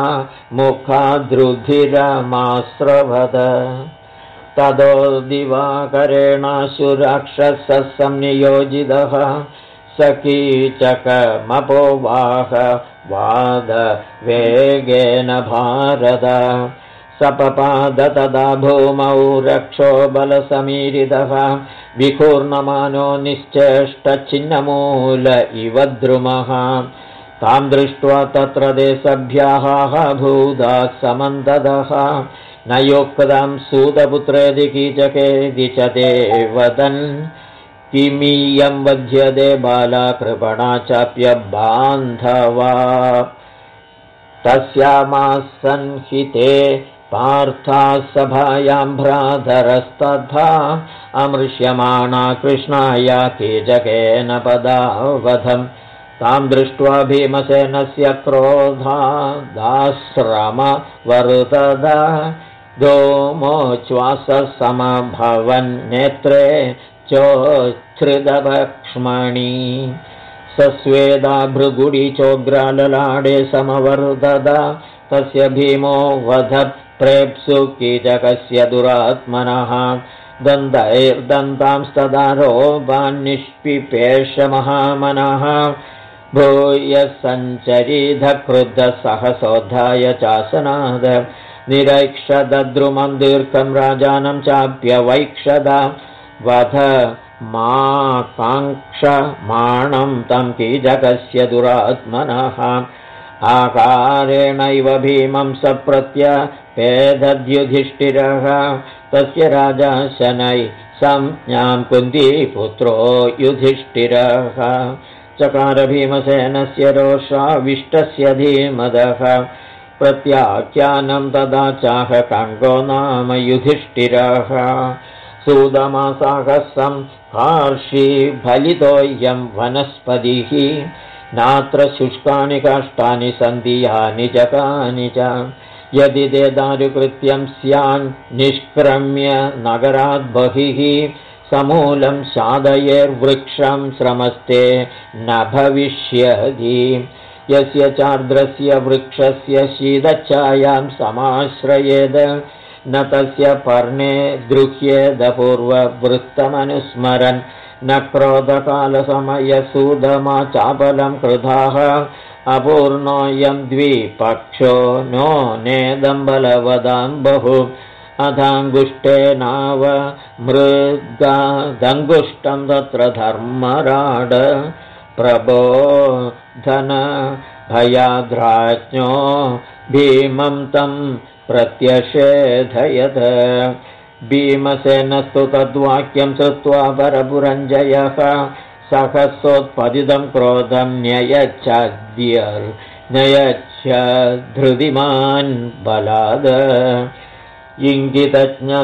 मुखाद्रुधिरमास्रवद ततो दिवाकरेणाशुराक्षसः संनियोजितः स कीचकमपोवाह वादवेगेन भारत सपपाद तदा भूमौ रक्षो बलसमीरितः विकूर्णमानो निश्चेष्टच्छिन्नमूल इव द्रुमः तां दृष्ट्वा तत्र ते सभ्याः भूता समन्ततः न योक्तां सूतपुत्रेदि कीचकेदि च ते वदन् किमीयं वध्यते बाला कृपणा चाप्यबान्धवा तस्यामासन्हिते पार्थाः सभायां भ्रातरस्तथा अमृष्यमाणा कृष्णाया कीचकेन पदावधम् तां दृष्ट्वा भीमसेनस्य क्रोधादाश्रमवर्तत धूमोच्छ्वाससमभवन्नेत्रे चोच्छ्रितभक्ष्मणि सस्वेदा भृगुडी चोग्राललाडे समवर्तत तस्य भीमो वधत् प्रेप्सु कीचकस्य दुरात्मनः दन्तैर्दन्तांस्तदारोपान्निष्पिपेष महामनः भूय सञ्चरीध क्रुद्धः सहसोद्धाय चासनाद निरैक्षदद्रुमं दीर्घं राजानं चाप्यवैक्षद वध मा काङ्क्षमाणं तं कीचकस्य दुरात्मनः आकारेणैव भीमं सप्रत्यपेदद्युधिष्ठिरः तस्य राजा शनै संज्ञां कुन्तीपुत्रो युधिष्ठिरः चकार भीमसेनस्य रोषाविष्टस्य धीमदः प्रत्याख्यानं तदा चाह काङ्गो नाम युधिष्ठिरः सूदमासाहसं कार्षी फलितोऽयं वनस्पतिः नात्र शुष्कानि काष्ठानि सन्ति यानि च कानि च यदि ते दारुकृत्यं स्यान् निष्क्रम्य नगरात् बहिः समूलं साधयेर्वृक्षं श्रमस्ते न भविष्यति यस्य चार्द्रस्य वृक्षस्य शीतच्छायां समाश्रयेद न तस्य पर्णे द्रुह्येद पूर्ववृत्तमनुस्मरन् न क्रोधकालसमयसूदमा चापलं कृधाः अपूर्णोऽयं द्विपक्षो नो नेदं बलवदां बहु अथाङ्गुष्ठेनाव मृद्गादङ्गुष्टं तत्र धर्मराड प्रबोधन भयाद्राज्ञो भीमं तं प्रत्यषेधयत् भीमसेनस्तु तद्वाक्यं श्रुत्वा परपुरञ्जयः सहसोत्पतितं क्रोधं न्ययच्छ धृतिमान् बलाद इङ्गितज्ञः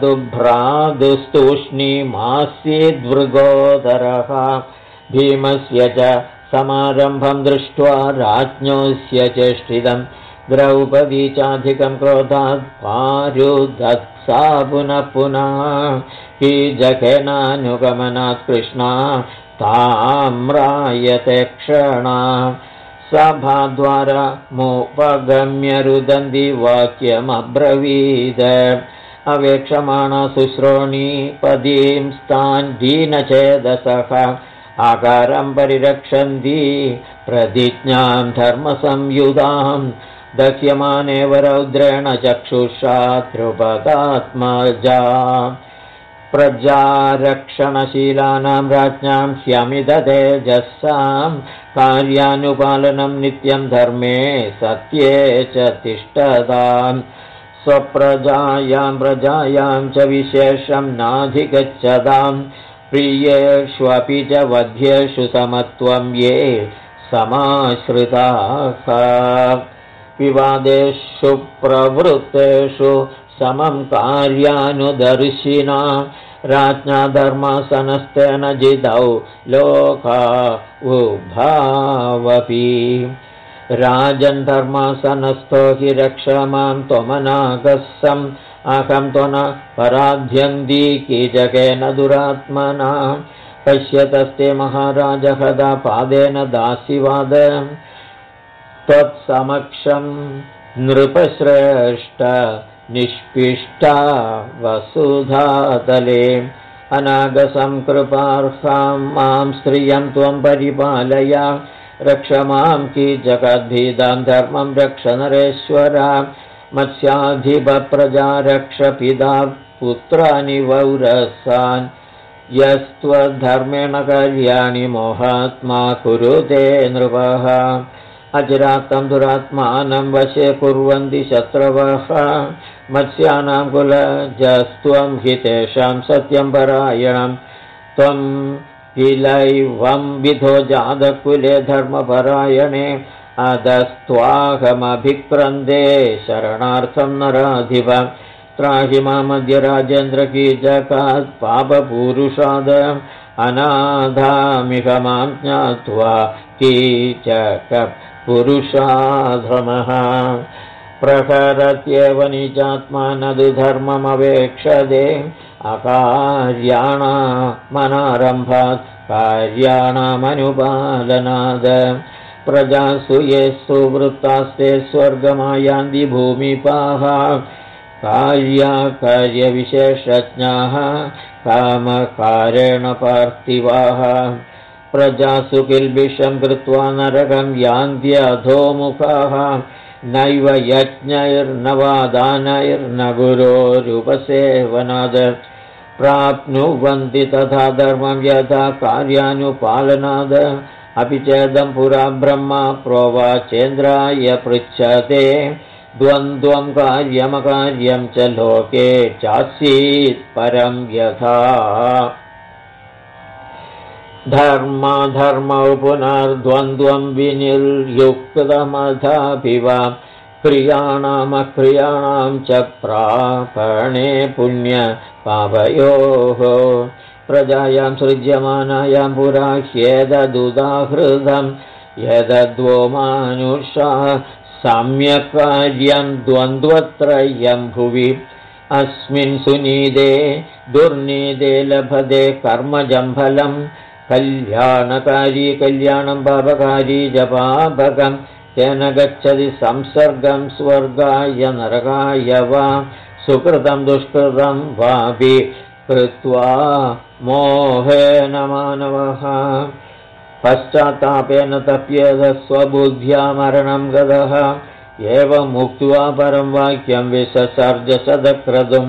सदुभ्रादुस्तूष्णीमासीद्वृगोदरः भीमस्य च समारम्भं दृष्ट्वा राज्ञोऽस्य चेष्टितं द्रौपदी चाधिकं क्रोधात् पारुदत्सा पुनः पुनः हि जघेनानुगमनात् कृष्णा ताम्रायते क्षणा सभाद्वारमुपगम्य रुदन्ति वाक्यमब्रवीद अवेक्षमाणा शुश्रोणीपदीं स्तान् दीनचेदसः आकारं परिरक्षन्ति प्रतिज्ञां धर्मसंयुधां दह्यमानेव रौद्रेण चक्षुषा ध्रुपदात्मजा प्रजारक्षणशीलानां राज्ञां ह्यमिदतेजसां कार्यानुपालनं नित्यं धर्मे सत्ये च तिष्ठताम् स्वप्रजायां प्रजायां च विशेषं नाधिगच्छताम् प्रियेष्वपि च वध्येषु समत्वं ये समाश्रिताः विवादेषु प्रवृत्तेषु समं कार्यानुदर्शिना राज्ञा धर्मासनस्तेन जितौ लोका उभावपि राजन् धर्मासनस्थो हि रक्ष मां त्वमनागस्सम् अहं त्व न पराध्यन्ति कीचकेन दुरात्मना पश्यतस्ते महाराज हदा पादेन दासिवाद त्वत्समक्षं नृपश्रेष्ठ निष्पिष्टा वसुधातले अनागसंकृपार्हां मां स्त्रियं त्वं परिपालय रक्ष मां कीचकद्भीदां धर्मं रक्ष नरेश्वर मत्स्याधिपप्रजा रक्ष पिता पुत्राणि वौरसान् यस्त्वधर्मेण कार्याणि मोहात्मा कुरुते नृपः अचिरात्तं दुरात्मानं वशे कुर्वन्ति शत्रवः मत्स्यानां कुलजस्त्वं हि तेषां सत्यं परायणं त्वं किलैवं विधो जातकुले धर्मपरायणे अधस्त्वाहमभिक्रन्दे शरणार्थं नराधिप त्राहि मामद्य राजेन्द्र कीचकात् पापपूरुषाद अनाधामिह मां ज्ञात्वा कीचकपुरुषाधमः प्रहरत्येव निजात्मानदु धर्ममवेक्षते अकार्याणामनारम्भात् कार्याणामनुपालनाद प्रजासु ये सुवृत्तास्ते स्वर्गमायान्ति भूमिपाः कार्याकार्यविशेषज्ञाः कामकारेण पार्थिवाः प्रजासु किल्बिषं कृत्वा नरकं यान्त्यधोमुखाः नैव यज्ञैर्न वा दानैर्न गुरोरुपसेवनाद प्राप्नुवन्ति तथा धर्मं यथा कार्यानुपालनाद अपि चेदं पुरा ब्रह्मा प्रोवाचेन्द्राय पृच्छते द्वन्द्वं कार्यमकार्यं च लोके चासीत् परं यथा धर्माधर्मौ पुनर्द्वन्द्वं विनिर्युक्तमथापि वा क्रियाणामक्रियाणां च प्रापणे पुण्यपापयोः प्रजायां सृज्यमानायां पुरा ह्येतदुदाहृतं यदद्वो मानुषा सम्यक् कार्यं द्वन्द्वत्रयं भुवि अस्मिन् सुनीदे दुर्नीदे लभते कर्मजं फलं कल्याणकारी कल्याणं पापकारी च पापकं तेन गच्छति संसर्गं स्वर्गाय नरकाय वा सुकृतं दुष्कृतं वापि कृत्वा मोहेन मानवः पश्चात्तापेन तप्येत स्वबुद्ध्या मरणं गतः एवमुक्त्वा परं वाक्यं विससर्ज सदक्रतुं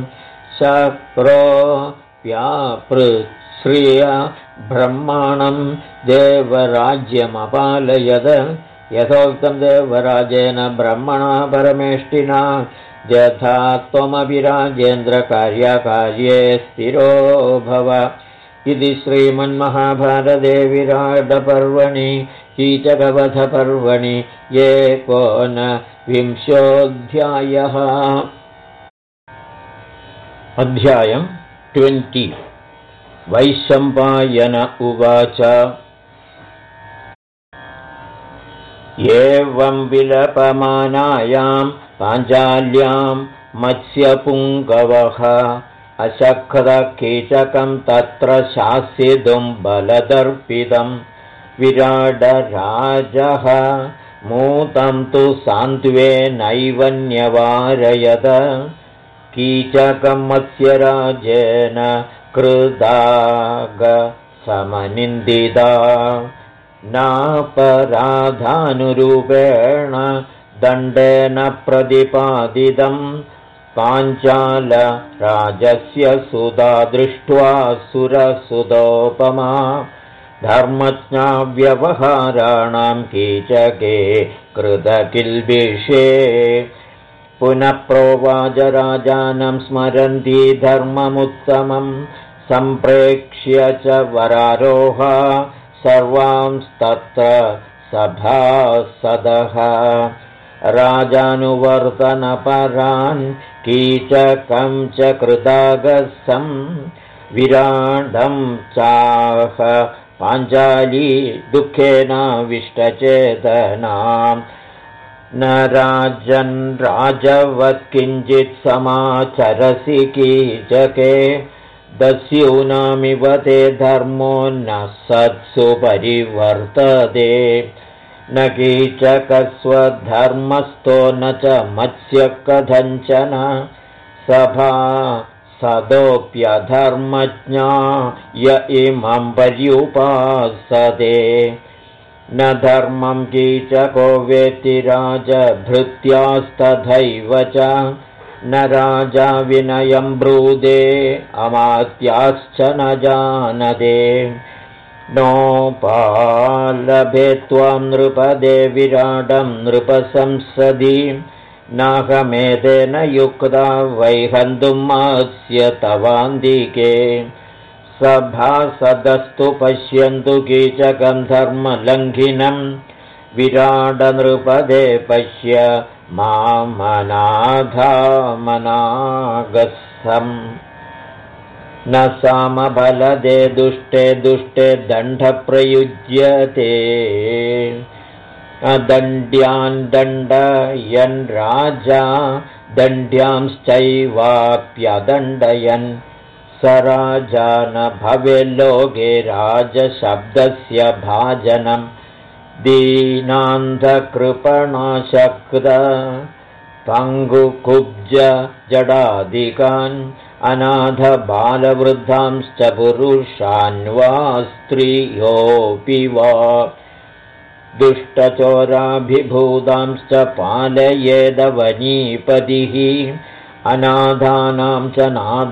शक्रोऽप्यापृच्छ्रिय ब्रह्माणं देवराज्यमपालयद यथोक्तं देवराजेन ब्रह्मणा परमेष्टिना यथा त्वमपि राजेन्द्रकार्यकार्ये स्थिरो भव इति श्रीमन्महाभारते विराटपर्वणि कीचकवधपर्वणि एकोनविंशोऽध्यायः। अध्यायं 20। वैशम्पायन उवाच एवं विलपमानायां पाञ्चाल्यां मत्स्यपुङ्गवः अशक्रकीचकं तत्र शासितुं बलदर्पितं विराडराजः मूतं तु सान्त्वेनैव न्यवारयत कीचकं मत्स्यराजेन कृदागसमनिन्दिता नापराधानुरूपेण दण्डेन प्रतिपादितं पाञ्चालराजस्य सुधा दृष्ट्वा सुरसुतोपमा धर्मज्ञा व्यवहाराणां कीचके कृतकिल्बिषे पुनः प्रोवाच राजानं स्मरन्ती धर्ममुत्तमं सम्प्रेक्ष्य च वरारोहा सर्वांस्तत्र सभासदः राजानुवर्तनपरान् कीचकं च कृतागसं विराडं चाह पाञ्चाली दुःखेनाविष्टचेतनां न राजन् राजवत् किञ्चित् समाचरसि कीचके दस्यूनामिव ते धर्मो न सत्सु परिवर्तते न कीचकस्वधर्मस्थो न च मत्स्य कथञ्चन सभा सदोऽप्यधर्मज्ञा य इमं पर्युपासते न धर्मं कीचको वेत्ति राजभृत्यास्तथैव च न राजा विनयं ब्रूदे अमात्याश्च न जानते नोपालभे त्वां नृपदे विराडं नृपसंसदि नाहमेतेन युक्ता वैहन्तुं मास्य तवान्तिके सभासदस्तु पश्यन्तु कीचकं धर्मलङ्घिनं विराडनृपदे पश्य मामनाघामनागसम् न सामबलदे दुष्टे दुष्टे दण्डप्रयुज्यते दण्ड्यान् दण्डयन् राजा दण्ड्यांश्चैवाप्यदण्डयन् स राजा न भवेल्लोके राजशब्दस्य भाजनं दीनान्धकृपणाशक्त पङ्गुकुब्ज जडादिकान् अनाथ बालवृद्धांश्च पुरुषान् वा स्त्रियोऽपि वा दुष्टचोराभिभूतांश्च पालयेदवनीपतिः अनाथानां च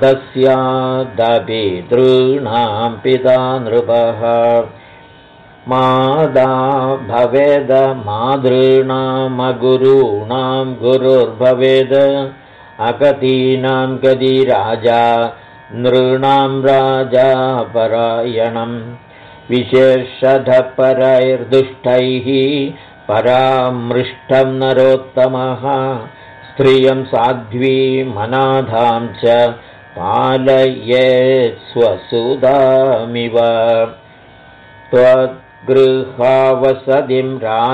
नादस्यादपितॄणां पिता नृपः मादा भवेद मातॄणामगुरूणां गुरुर्भवेद अगतीनां गदी राजा नृणां राजा परायणं विशेषतः परैर्दुष्टैः परामृष्टं नरोत्तमः स्त्रियं साध्वीमनाथां च पालयेत् स्वसुधामिव त्वद्गृहावसतिं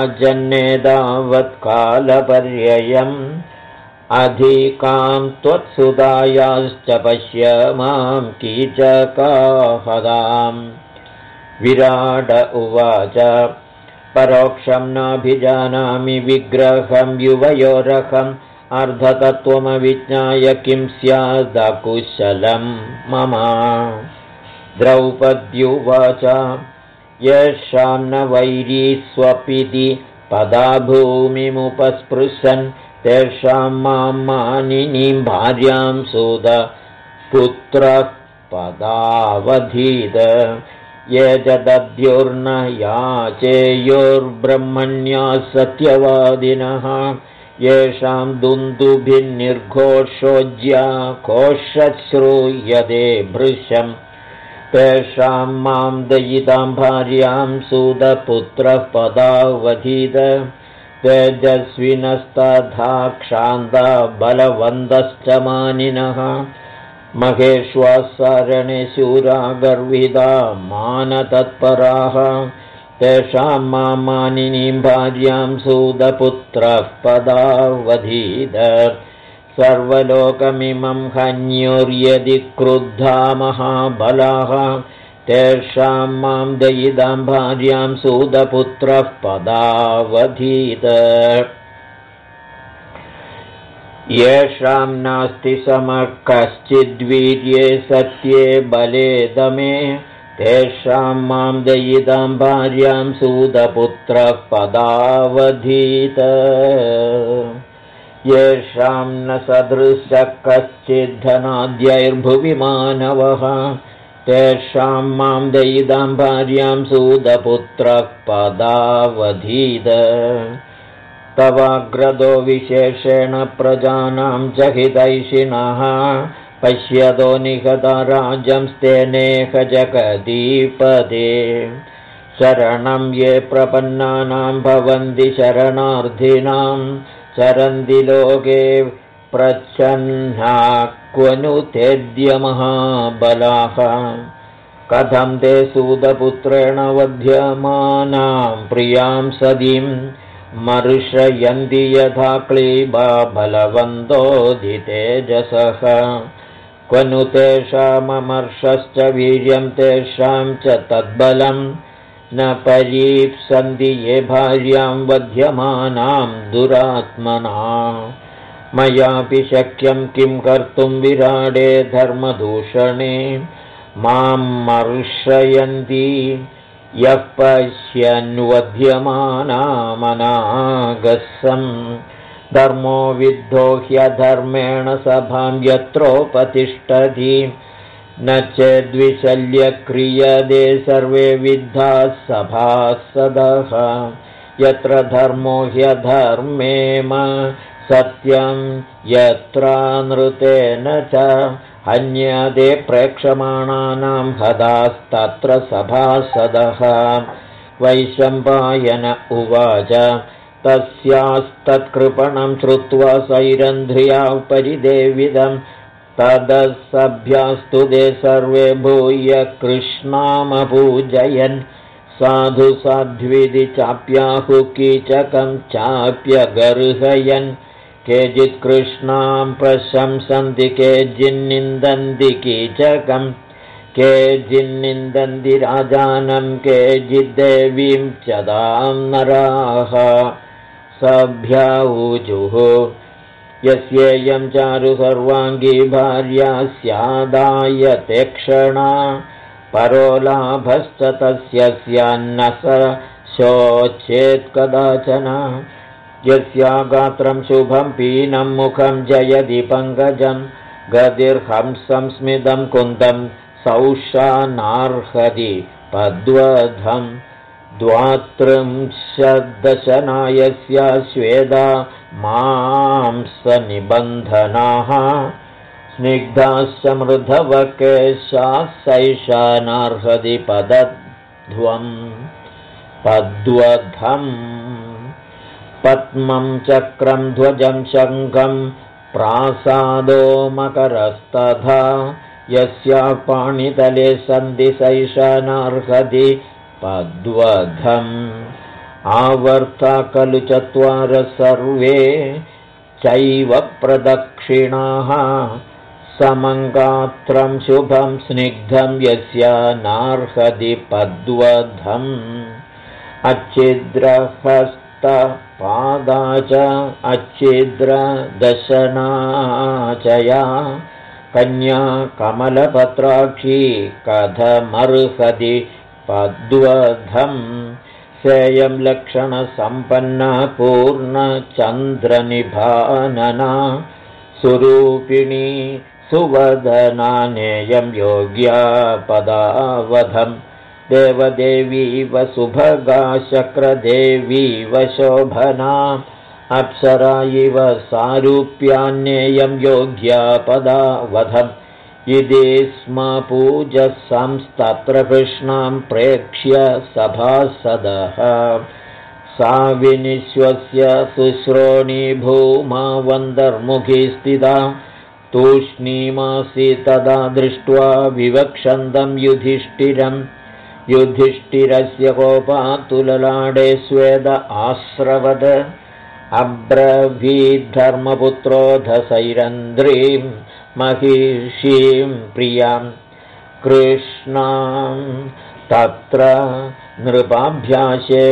राजन्नेतावत्कालपर्ययम् अधिकां त्वत्सुतायाश्च पश्य मां कीचकाहदाम् विराट उवाच परोक्षं नाभिजानामि विग्रहं युवयोरहम् अर्धतत्त्वमविज्ञाय किं स्यादकुशलं मम द्रौपद्युवाच येषां न वैरी स्वपिति पदा भूमिमुपस्पृशन् तेषां मां मानिनीं भार्यां सुत पुत्रः पदावधीत ये च दद्युर्न याचेयोर्ब्रह्मण्याः सत्यवादिनः येषां दुन्दुभिर्निर्घोषोज्याघोषः श्रूयते भृशम् तेषां मां दयितां भार्यां सुतपुत्रः पदावधीत तेजस्विनस्तथा क्षान्ता बलवन्तश्च मानिनः महेश्वासरणे शूरा गर्विदा मानतत्पराः तेषां मां मानिनीं भार्यां सुतपुत्रः पदावधीत सर्वलोकमिमं हन्युर्यदि क्रुद्धा महाबलाः तेषां मां दयितां भार्यां सुतपुत्रः पदावधीत येषां नास्ति समः कश्चिद्वीर्ये सत्ये बले दमे तेषां मां दयितां भार्यां सुतपुत्रः पदावधीत येषां न सदृशः कश्चिद्धनाद्यैर्भुवि मानवः तेषां मां दयितां भार्यां सुतपुत्रः पदावधीत तवाग्रदो विशेषेण प्रजानां च हितैषिणः पश्यतो निहता राजंस्तेनेह जगदीपदे शरणं ये प्रपन्नानां भवन्ति शरणार्थिनां चरन्ति लोके प्रच्छन्ना क्वनु तेद्य महाबलाः कथं ते सूतपुत्रेण वध्यमानां प्रियां सदीं मर्षयन्ति यथा क्लीबा बलवन्तोऽधितेजसः क्वनु तेषाममर्षश्च वीर्यं तेषां च तद्बलम् न परीप्सन्ति ये भार्यां वध्यमानां दुरात्मना मयापि शक्यं किं कर्तुं विराडे धर्मदूषणे मां मर्षयन्ति यः पश्यन्वध्यमानामनागसं धर्मो विद्धो ह्यधर्मेण सभां यत्रोपतिष्ठति न चेद्विशल्यक्रियते सर्वे विद्धाः सभासदः यत्र धर्मो ह्यधर्मेम सत्यं यत्रानृतेन च हन्यते प्रेक्षमाणानां हदास्तत्र सभासदः वैशम्पायन उवाच तस्यास्तत्कृपणं श्रुत्वा सैरन्ध्रिया परिदेविदम् तदसभ्यास्तु ते सर्वे भूय कृष्णामपूजयन् साधु साध्विति चाप्याहुः कीचकं चाप्यगर्हयन् केचित् कृष्णां प्रशंसन्ति केचिन्निन्दन्ति कीचकं केचिन्निन्दन्ति राजानं केचिद्देवीं च तां नराः सभ्याऊजुः यस्येयं चारु सर्वाङ्गी भार्या स्यादाय ते क्षणा परो लाभश्च तस्य स्यान्न स शोचेत् कदाचन यस्या गात्रं शुभं पीनं मुखं जयति पङ्कजं गतिर्हंसं स्मितं कुन्दं सौषानार्हति पद्वधं द्वात्रिंशद्दशनायस्य श्वेदा मांसनिबन्धनाः स्निग्धाश्च मृधवकेशाः सैषानार्हति पद्वधं पद्मं चक्रं ध्वजं शङ्खं प्रासादो मकरस्तथा यस्या पाणितले सन्ति सैषानार्हति पद्वधम् आवर्ता खलु चत्वारः सर्वे चैव प्रदक्षिणाः समङ्गात्रं शुभं स्निग्धं यस्या नार्हति पद्वधम् अच्छिद्रहस्तपादा च अच्छिद्रदशना च या कन्या कमलपत्राक्षी कथमर्हति पद्वधम् सेयं लक्षणसम्पन्ना पूर्णचन्द्रनिभानना सुरूपिणी सुवदनानेयं योग्या पदावधम् देवदेवीव सुभगा शक्रदेवीव शोभना अप्सरा इव सारूप्यान्येयं योग्या पदावधम् इति स्म पूजसंस्तत्र कृष्णां प्रेक्ष्य सभासदः सा विनिश्वस्य शुश्रोणी भूमा वन्दर्मुखी स्थिता तूष्णीमासी तदा दृष्ट्वा विवक्षन्दं युधिष्ठिरस्य कोपात्तुललाडे स्वेद आस्रवद अब्रवीद्धर्मपुत्रोऽधसैरन्ध्रीं महिषीं प्रियां कृष्णां तत्र नृपाभ्यासे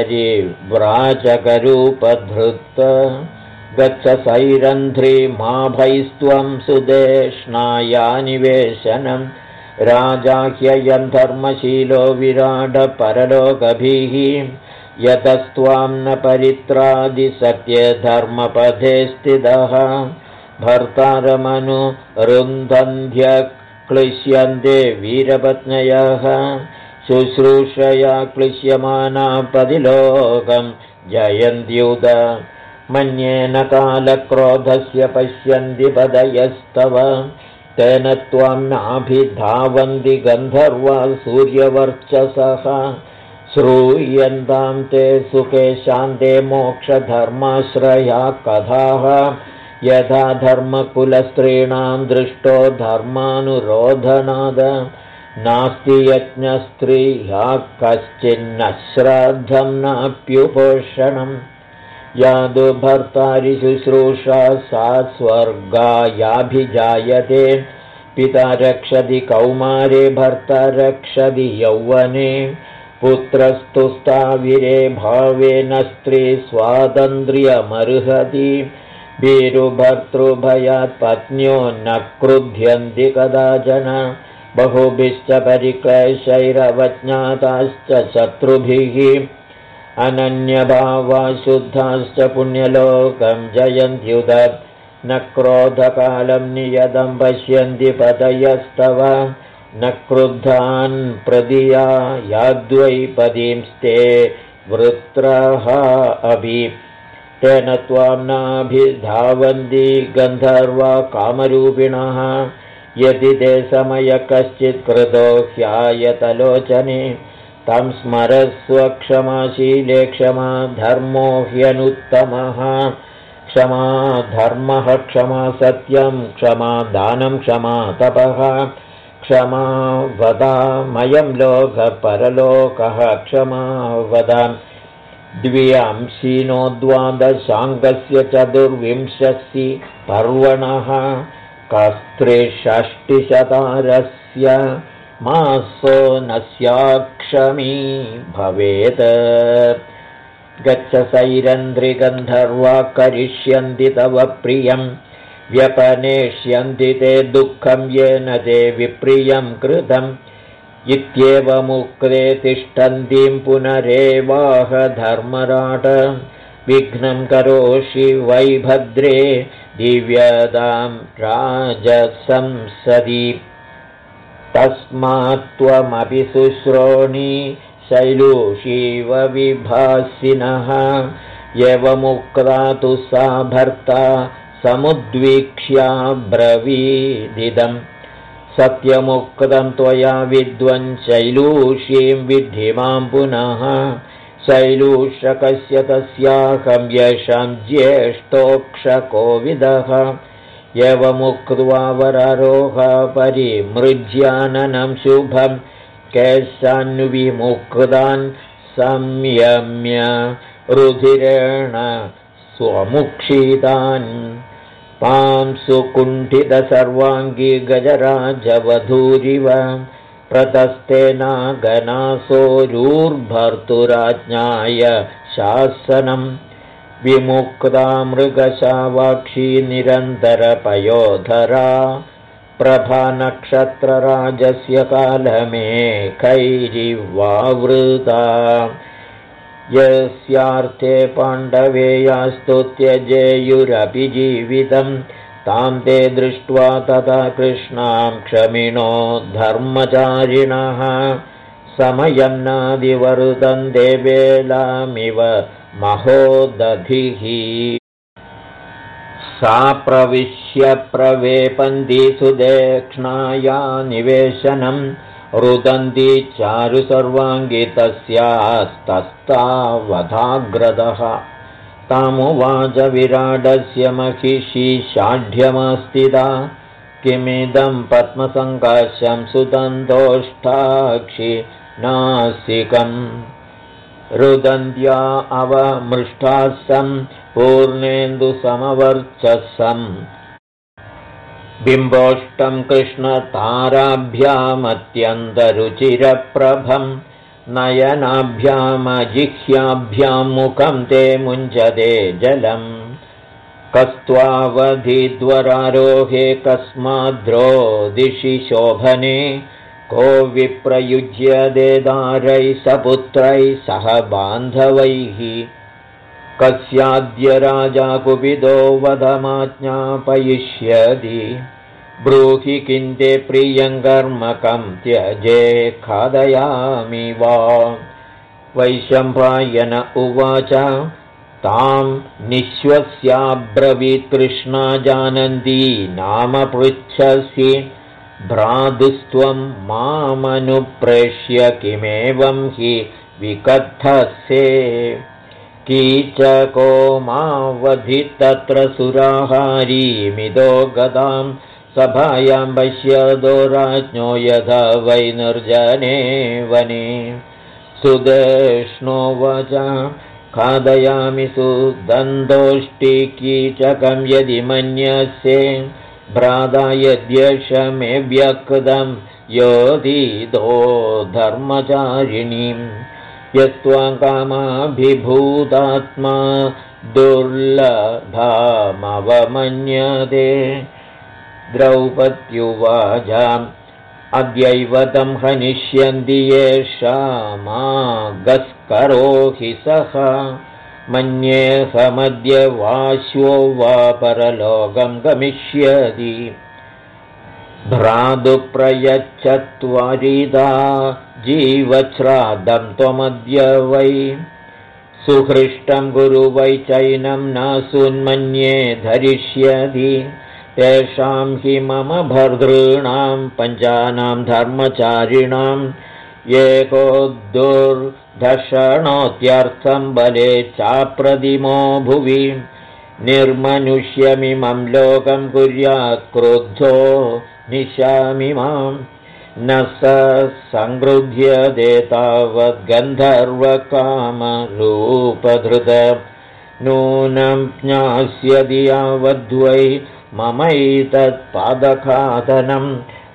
परिव्राजकरूपधृत गच्छ सैरन्ध्री मा भैस्त्वं सुदेष्णाया निवेशनं राजा ह्ययं धर्मशीलो विराडपरलोकभिः यतस्त्वां न परित्रादिसत्ये धर्मपथे स्थितः भर्तारमनुरुन्धन्ध्य क्लिश्यन्ते वीरपत्न्यः शुश्रूषया क्लिश्यमाना पदिलोकं जयन्त्युत मन्येन कालक्रोधस्य पश्यन्ति पदयस्तव तेन त्वां नाभिधावन्ति गन्धर्वा सूर्यवर्चसः श्रूयन्तां ते सुखे शान्ते मोक्षधर्माश्रया कथाः यथा धर्मकुलस्त्रीणां दृष्टो धर्मानुरोधनाद नास्ति यज्ञस्त्रीया कश्चिन्न श्राद्धं नाप्युपोषणम् यादु भर्तारि शुश्रूषा सा स्वर्गायाभिजायते पिता रक्षति कौमारे भर्ता रक्षति यौवने पुत्रस्तु स्थाविरे भावेन स्त्री स्वातन्त्र्यमर्हति भीरुभर्तृभयात् पत्न्यो न क्रुध्यन्ति कदाचन बहुभिश्च परिक्लेशैरवज्ञाताश्च शत्रुभिः अनन्यभावा शुद्धाश्च पुण्यलोकं जयन्त्युत न क्रोधकालं नियतं पश्यन्ति पतयस्तव न क्रुद्धान् प्रदिया याद्वैपदींस्ते वृत्रः अभि तेन त्वां नाभिधावन्ति गन्धर्वा कामरूपिणः यदि ते समय कश्चित् कृतो ह्यायतलोचने तं स्मरस्व क्षमाशीले क्षमा धर्मो ह्यनुत्तमः क्षमा धर्मः क्षमा सत्यं क्षमा दानं क्षमा तपः क्षमा वदामयं लोकः परलोकः क्षमा वदां द्व्यंशीनो द्वादशाङ्गस्य चतुर्विंशति पर्वणः कस्त्रिषष्टिशतारस्य मासो नस्याक्षमी भवेत् गच्छ सैरन्ध्रिगन्धर्वा करिष्यन्ति तव प्रियं व्यपनेष्यन्ति ते दुःखं येन ते विप्रियं कृतम् इत्येवमुक्ते तिष्ठन्तीं पुनरेवाह धर्मराट विघ्नं करोषि वैभद्रे दिव्यदां राजसंसदि तस्मात् त्वमपि शुश्रोणी शैलूषीव विभासिनः एवमुक्ता तु सा भर्ता समुद्वीक्ष्याब्रवीदिदम् सत्यमुक्तं त्वया विद्वन् शैलूषीं विद्धि मां पुनः शैलूषकस्य तस्याहं येषां ज्येष्ठोक्षकोविदः एवमुक्त्वा वरारोह परिमृज्याननं शुभं केशान्विमुक्तान् संयम्य रुधिरेण स्वमुक्षितान् पांसु कुण्ठितसर्वाङ्गी गजराजवधूरिव प्रतस्तेनागनासोरूर्भर्तुराज्ञाय शासनं विमुक्ता मृगशावाक्षी निरन्तरपयोधरा प्रभानक्षत्रराजस्य कालमेघैरिवावृता यस्यार्थे पाण्डवेयास्तु त्यजेयुरपि जीवितं तां ते दृष्ट्वा तथा कृष्णां क्षमिणो धर्मचारिणः समयं नादिवर्तन्ते वेलामिव महोदधिः सा प्रविश्य प्रवेपन्ति सुदेक्ष्णाया निवेशनं रुदन्ति चारु सर्वाङ्गी तस्यास्तस्तावधाग्रदः तामुवाच विराडस्य महिषी षाढ्यमस्तिदा किमिदं पद्मसङ्काशं सुदन्तोष्ठाक्षि नासिकम् रुदन्त्या अवमृष्टासं पूर्णेन्दुसमवर्चसम् बिम्बोष्टं कृष्णताराभ्यामत्यन्तरुचिरप्रभं नयनाभ्यामजिह्याभ्यां मुखं ते मुञ्चते जलम् कस्त्वावधिद्वरारोहे कस्माद्रोदिशि शोभने को विप्रयुज्यते दारैः सपुत्रैः सह बान्धवैः कस्याद्य राजा कुपितो वधमाज्ञापयिष्यति ब्रूहि किं ते प्रियं कर्मकं त्यजे खादयामि वा वैशम्पायन उवाच तां निःश्वस्याब्रवीत् कृष्णा जानन्ती नाम पृच्छसि भ्रातुस्त्वं मामनुप्रेष्य किमेवं हि विकथसे कीचको मावधि तत्र सुराहारीमिदो गदां सभायां पश्यदो राज्ञो यथा वै निर्जने वने सुदेष्णोवाच खादयामि सुदन्तोष्टिकीचकं यदि मन्यसे भ्राता यद्यश मे व्यक्तं योधितो धर्मचारिणीं यस्त्वां कामाभिभूतात्मा दुर्लभामवमन्यते द्रौपद्युवाच अद्यैव तं हनिष्यन्ति येषामागस्करो हि सः मन्येऽहमद्य वाश्वो वा परलोकं गमिष्यति भ्रातुप्रयच्छत्वरिदा जीवश्राद्धं त्वमद्य वै सुहृष्टं गुरु वै चैनं न सुन्मन्ये धरिष्यति तेषां हि मम भर्तॄणां पञ्चानां धर्मचारिणाम् एको दुर्धषणोत्यर्थं बले चाप्रतिमो भुवि निर्मनुष्यमिमं लोकं कुर्यात् क्रुद्धो निशामिमां न स संगृह्यते तावद्गन्धर्वकामरूपधृत नूनं ज्ञास्यति यावद्वै ममैतत्पादखादनं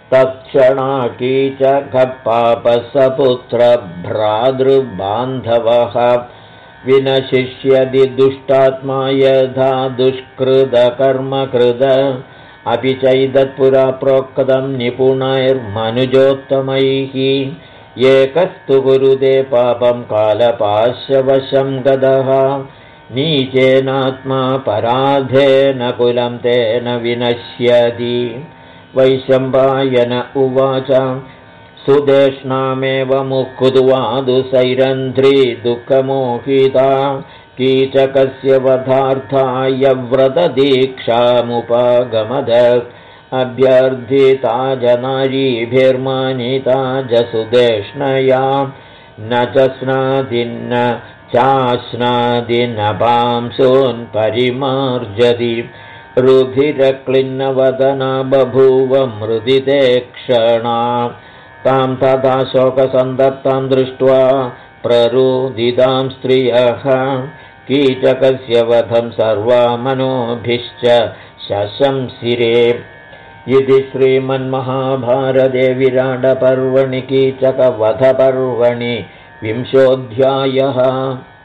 तत्क्षणाकीचकपापसपुत्रभ्रातृबान्धवः विनशिष्यति दुष्टात्मा यथा दुष्कृतकर्मकृत अपि चैतत्पुरा प्रोक्तं निपुणैर्मनुजोत्तमैः एकस्तु कुरुते पापं कालपाशवशं गतः नीचेनात्मा पराधेन कुलं तेन विनश्यति वैशम्पायन उवाच सुदेष्णामेव मुकुद्वादुसैरन्ध्री दुःखमोहिता कीचकस्य वधार्थाय व्रतदीक्षामुपगमद अभ्यर्थिता जनारीभिर्मानिता जसुदेष्णया न च स्नादिन्न चाश्नादिन पांसून् परिमार्जति रुधिरक्लिन्नवदना बभूव मृदिते क्षणा तां तथा शोकसन्तप्तां दृष्ट्वा प्ररुदितां स्त्रियः कीचकस्य वधं सर्वा मनोभिश्च शशंसिरे इति श्रीमन्महाभारते विराटपर्वणि कीचकवधपर्वणि 20ोऽध्यायः।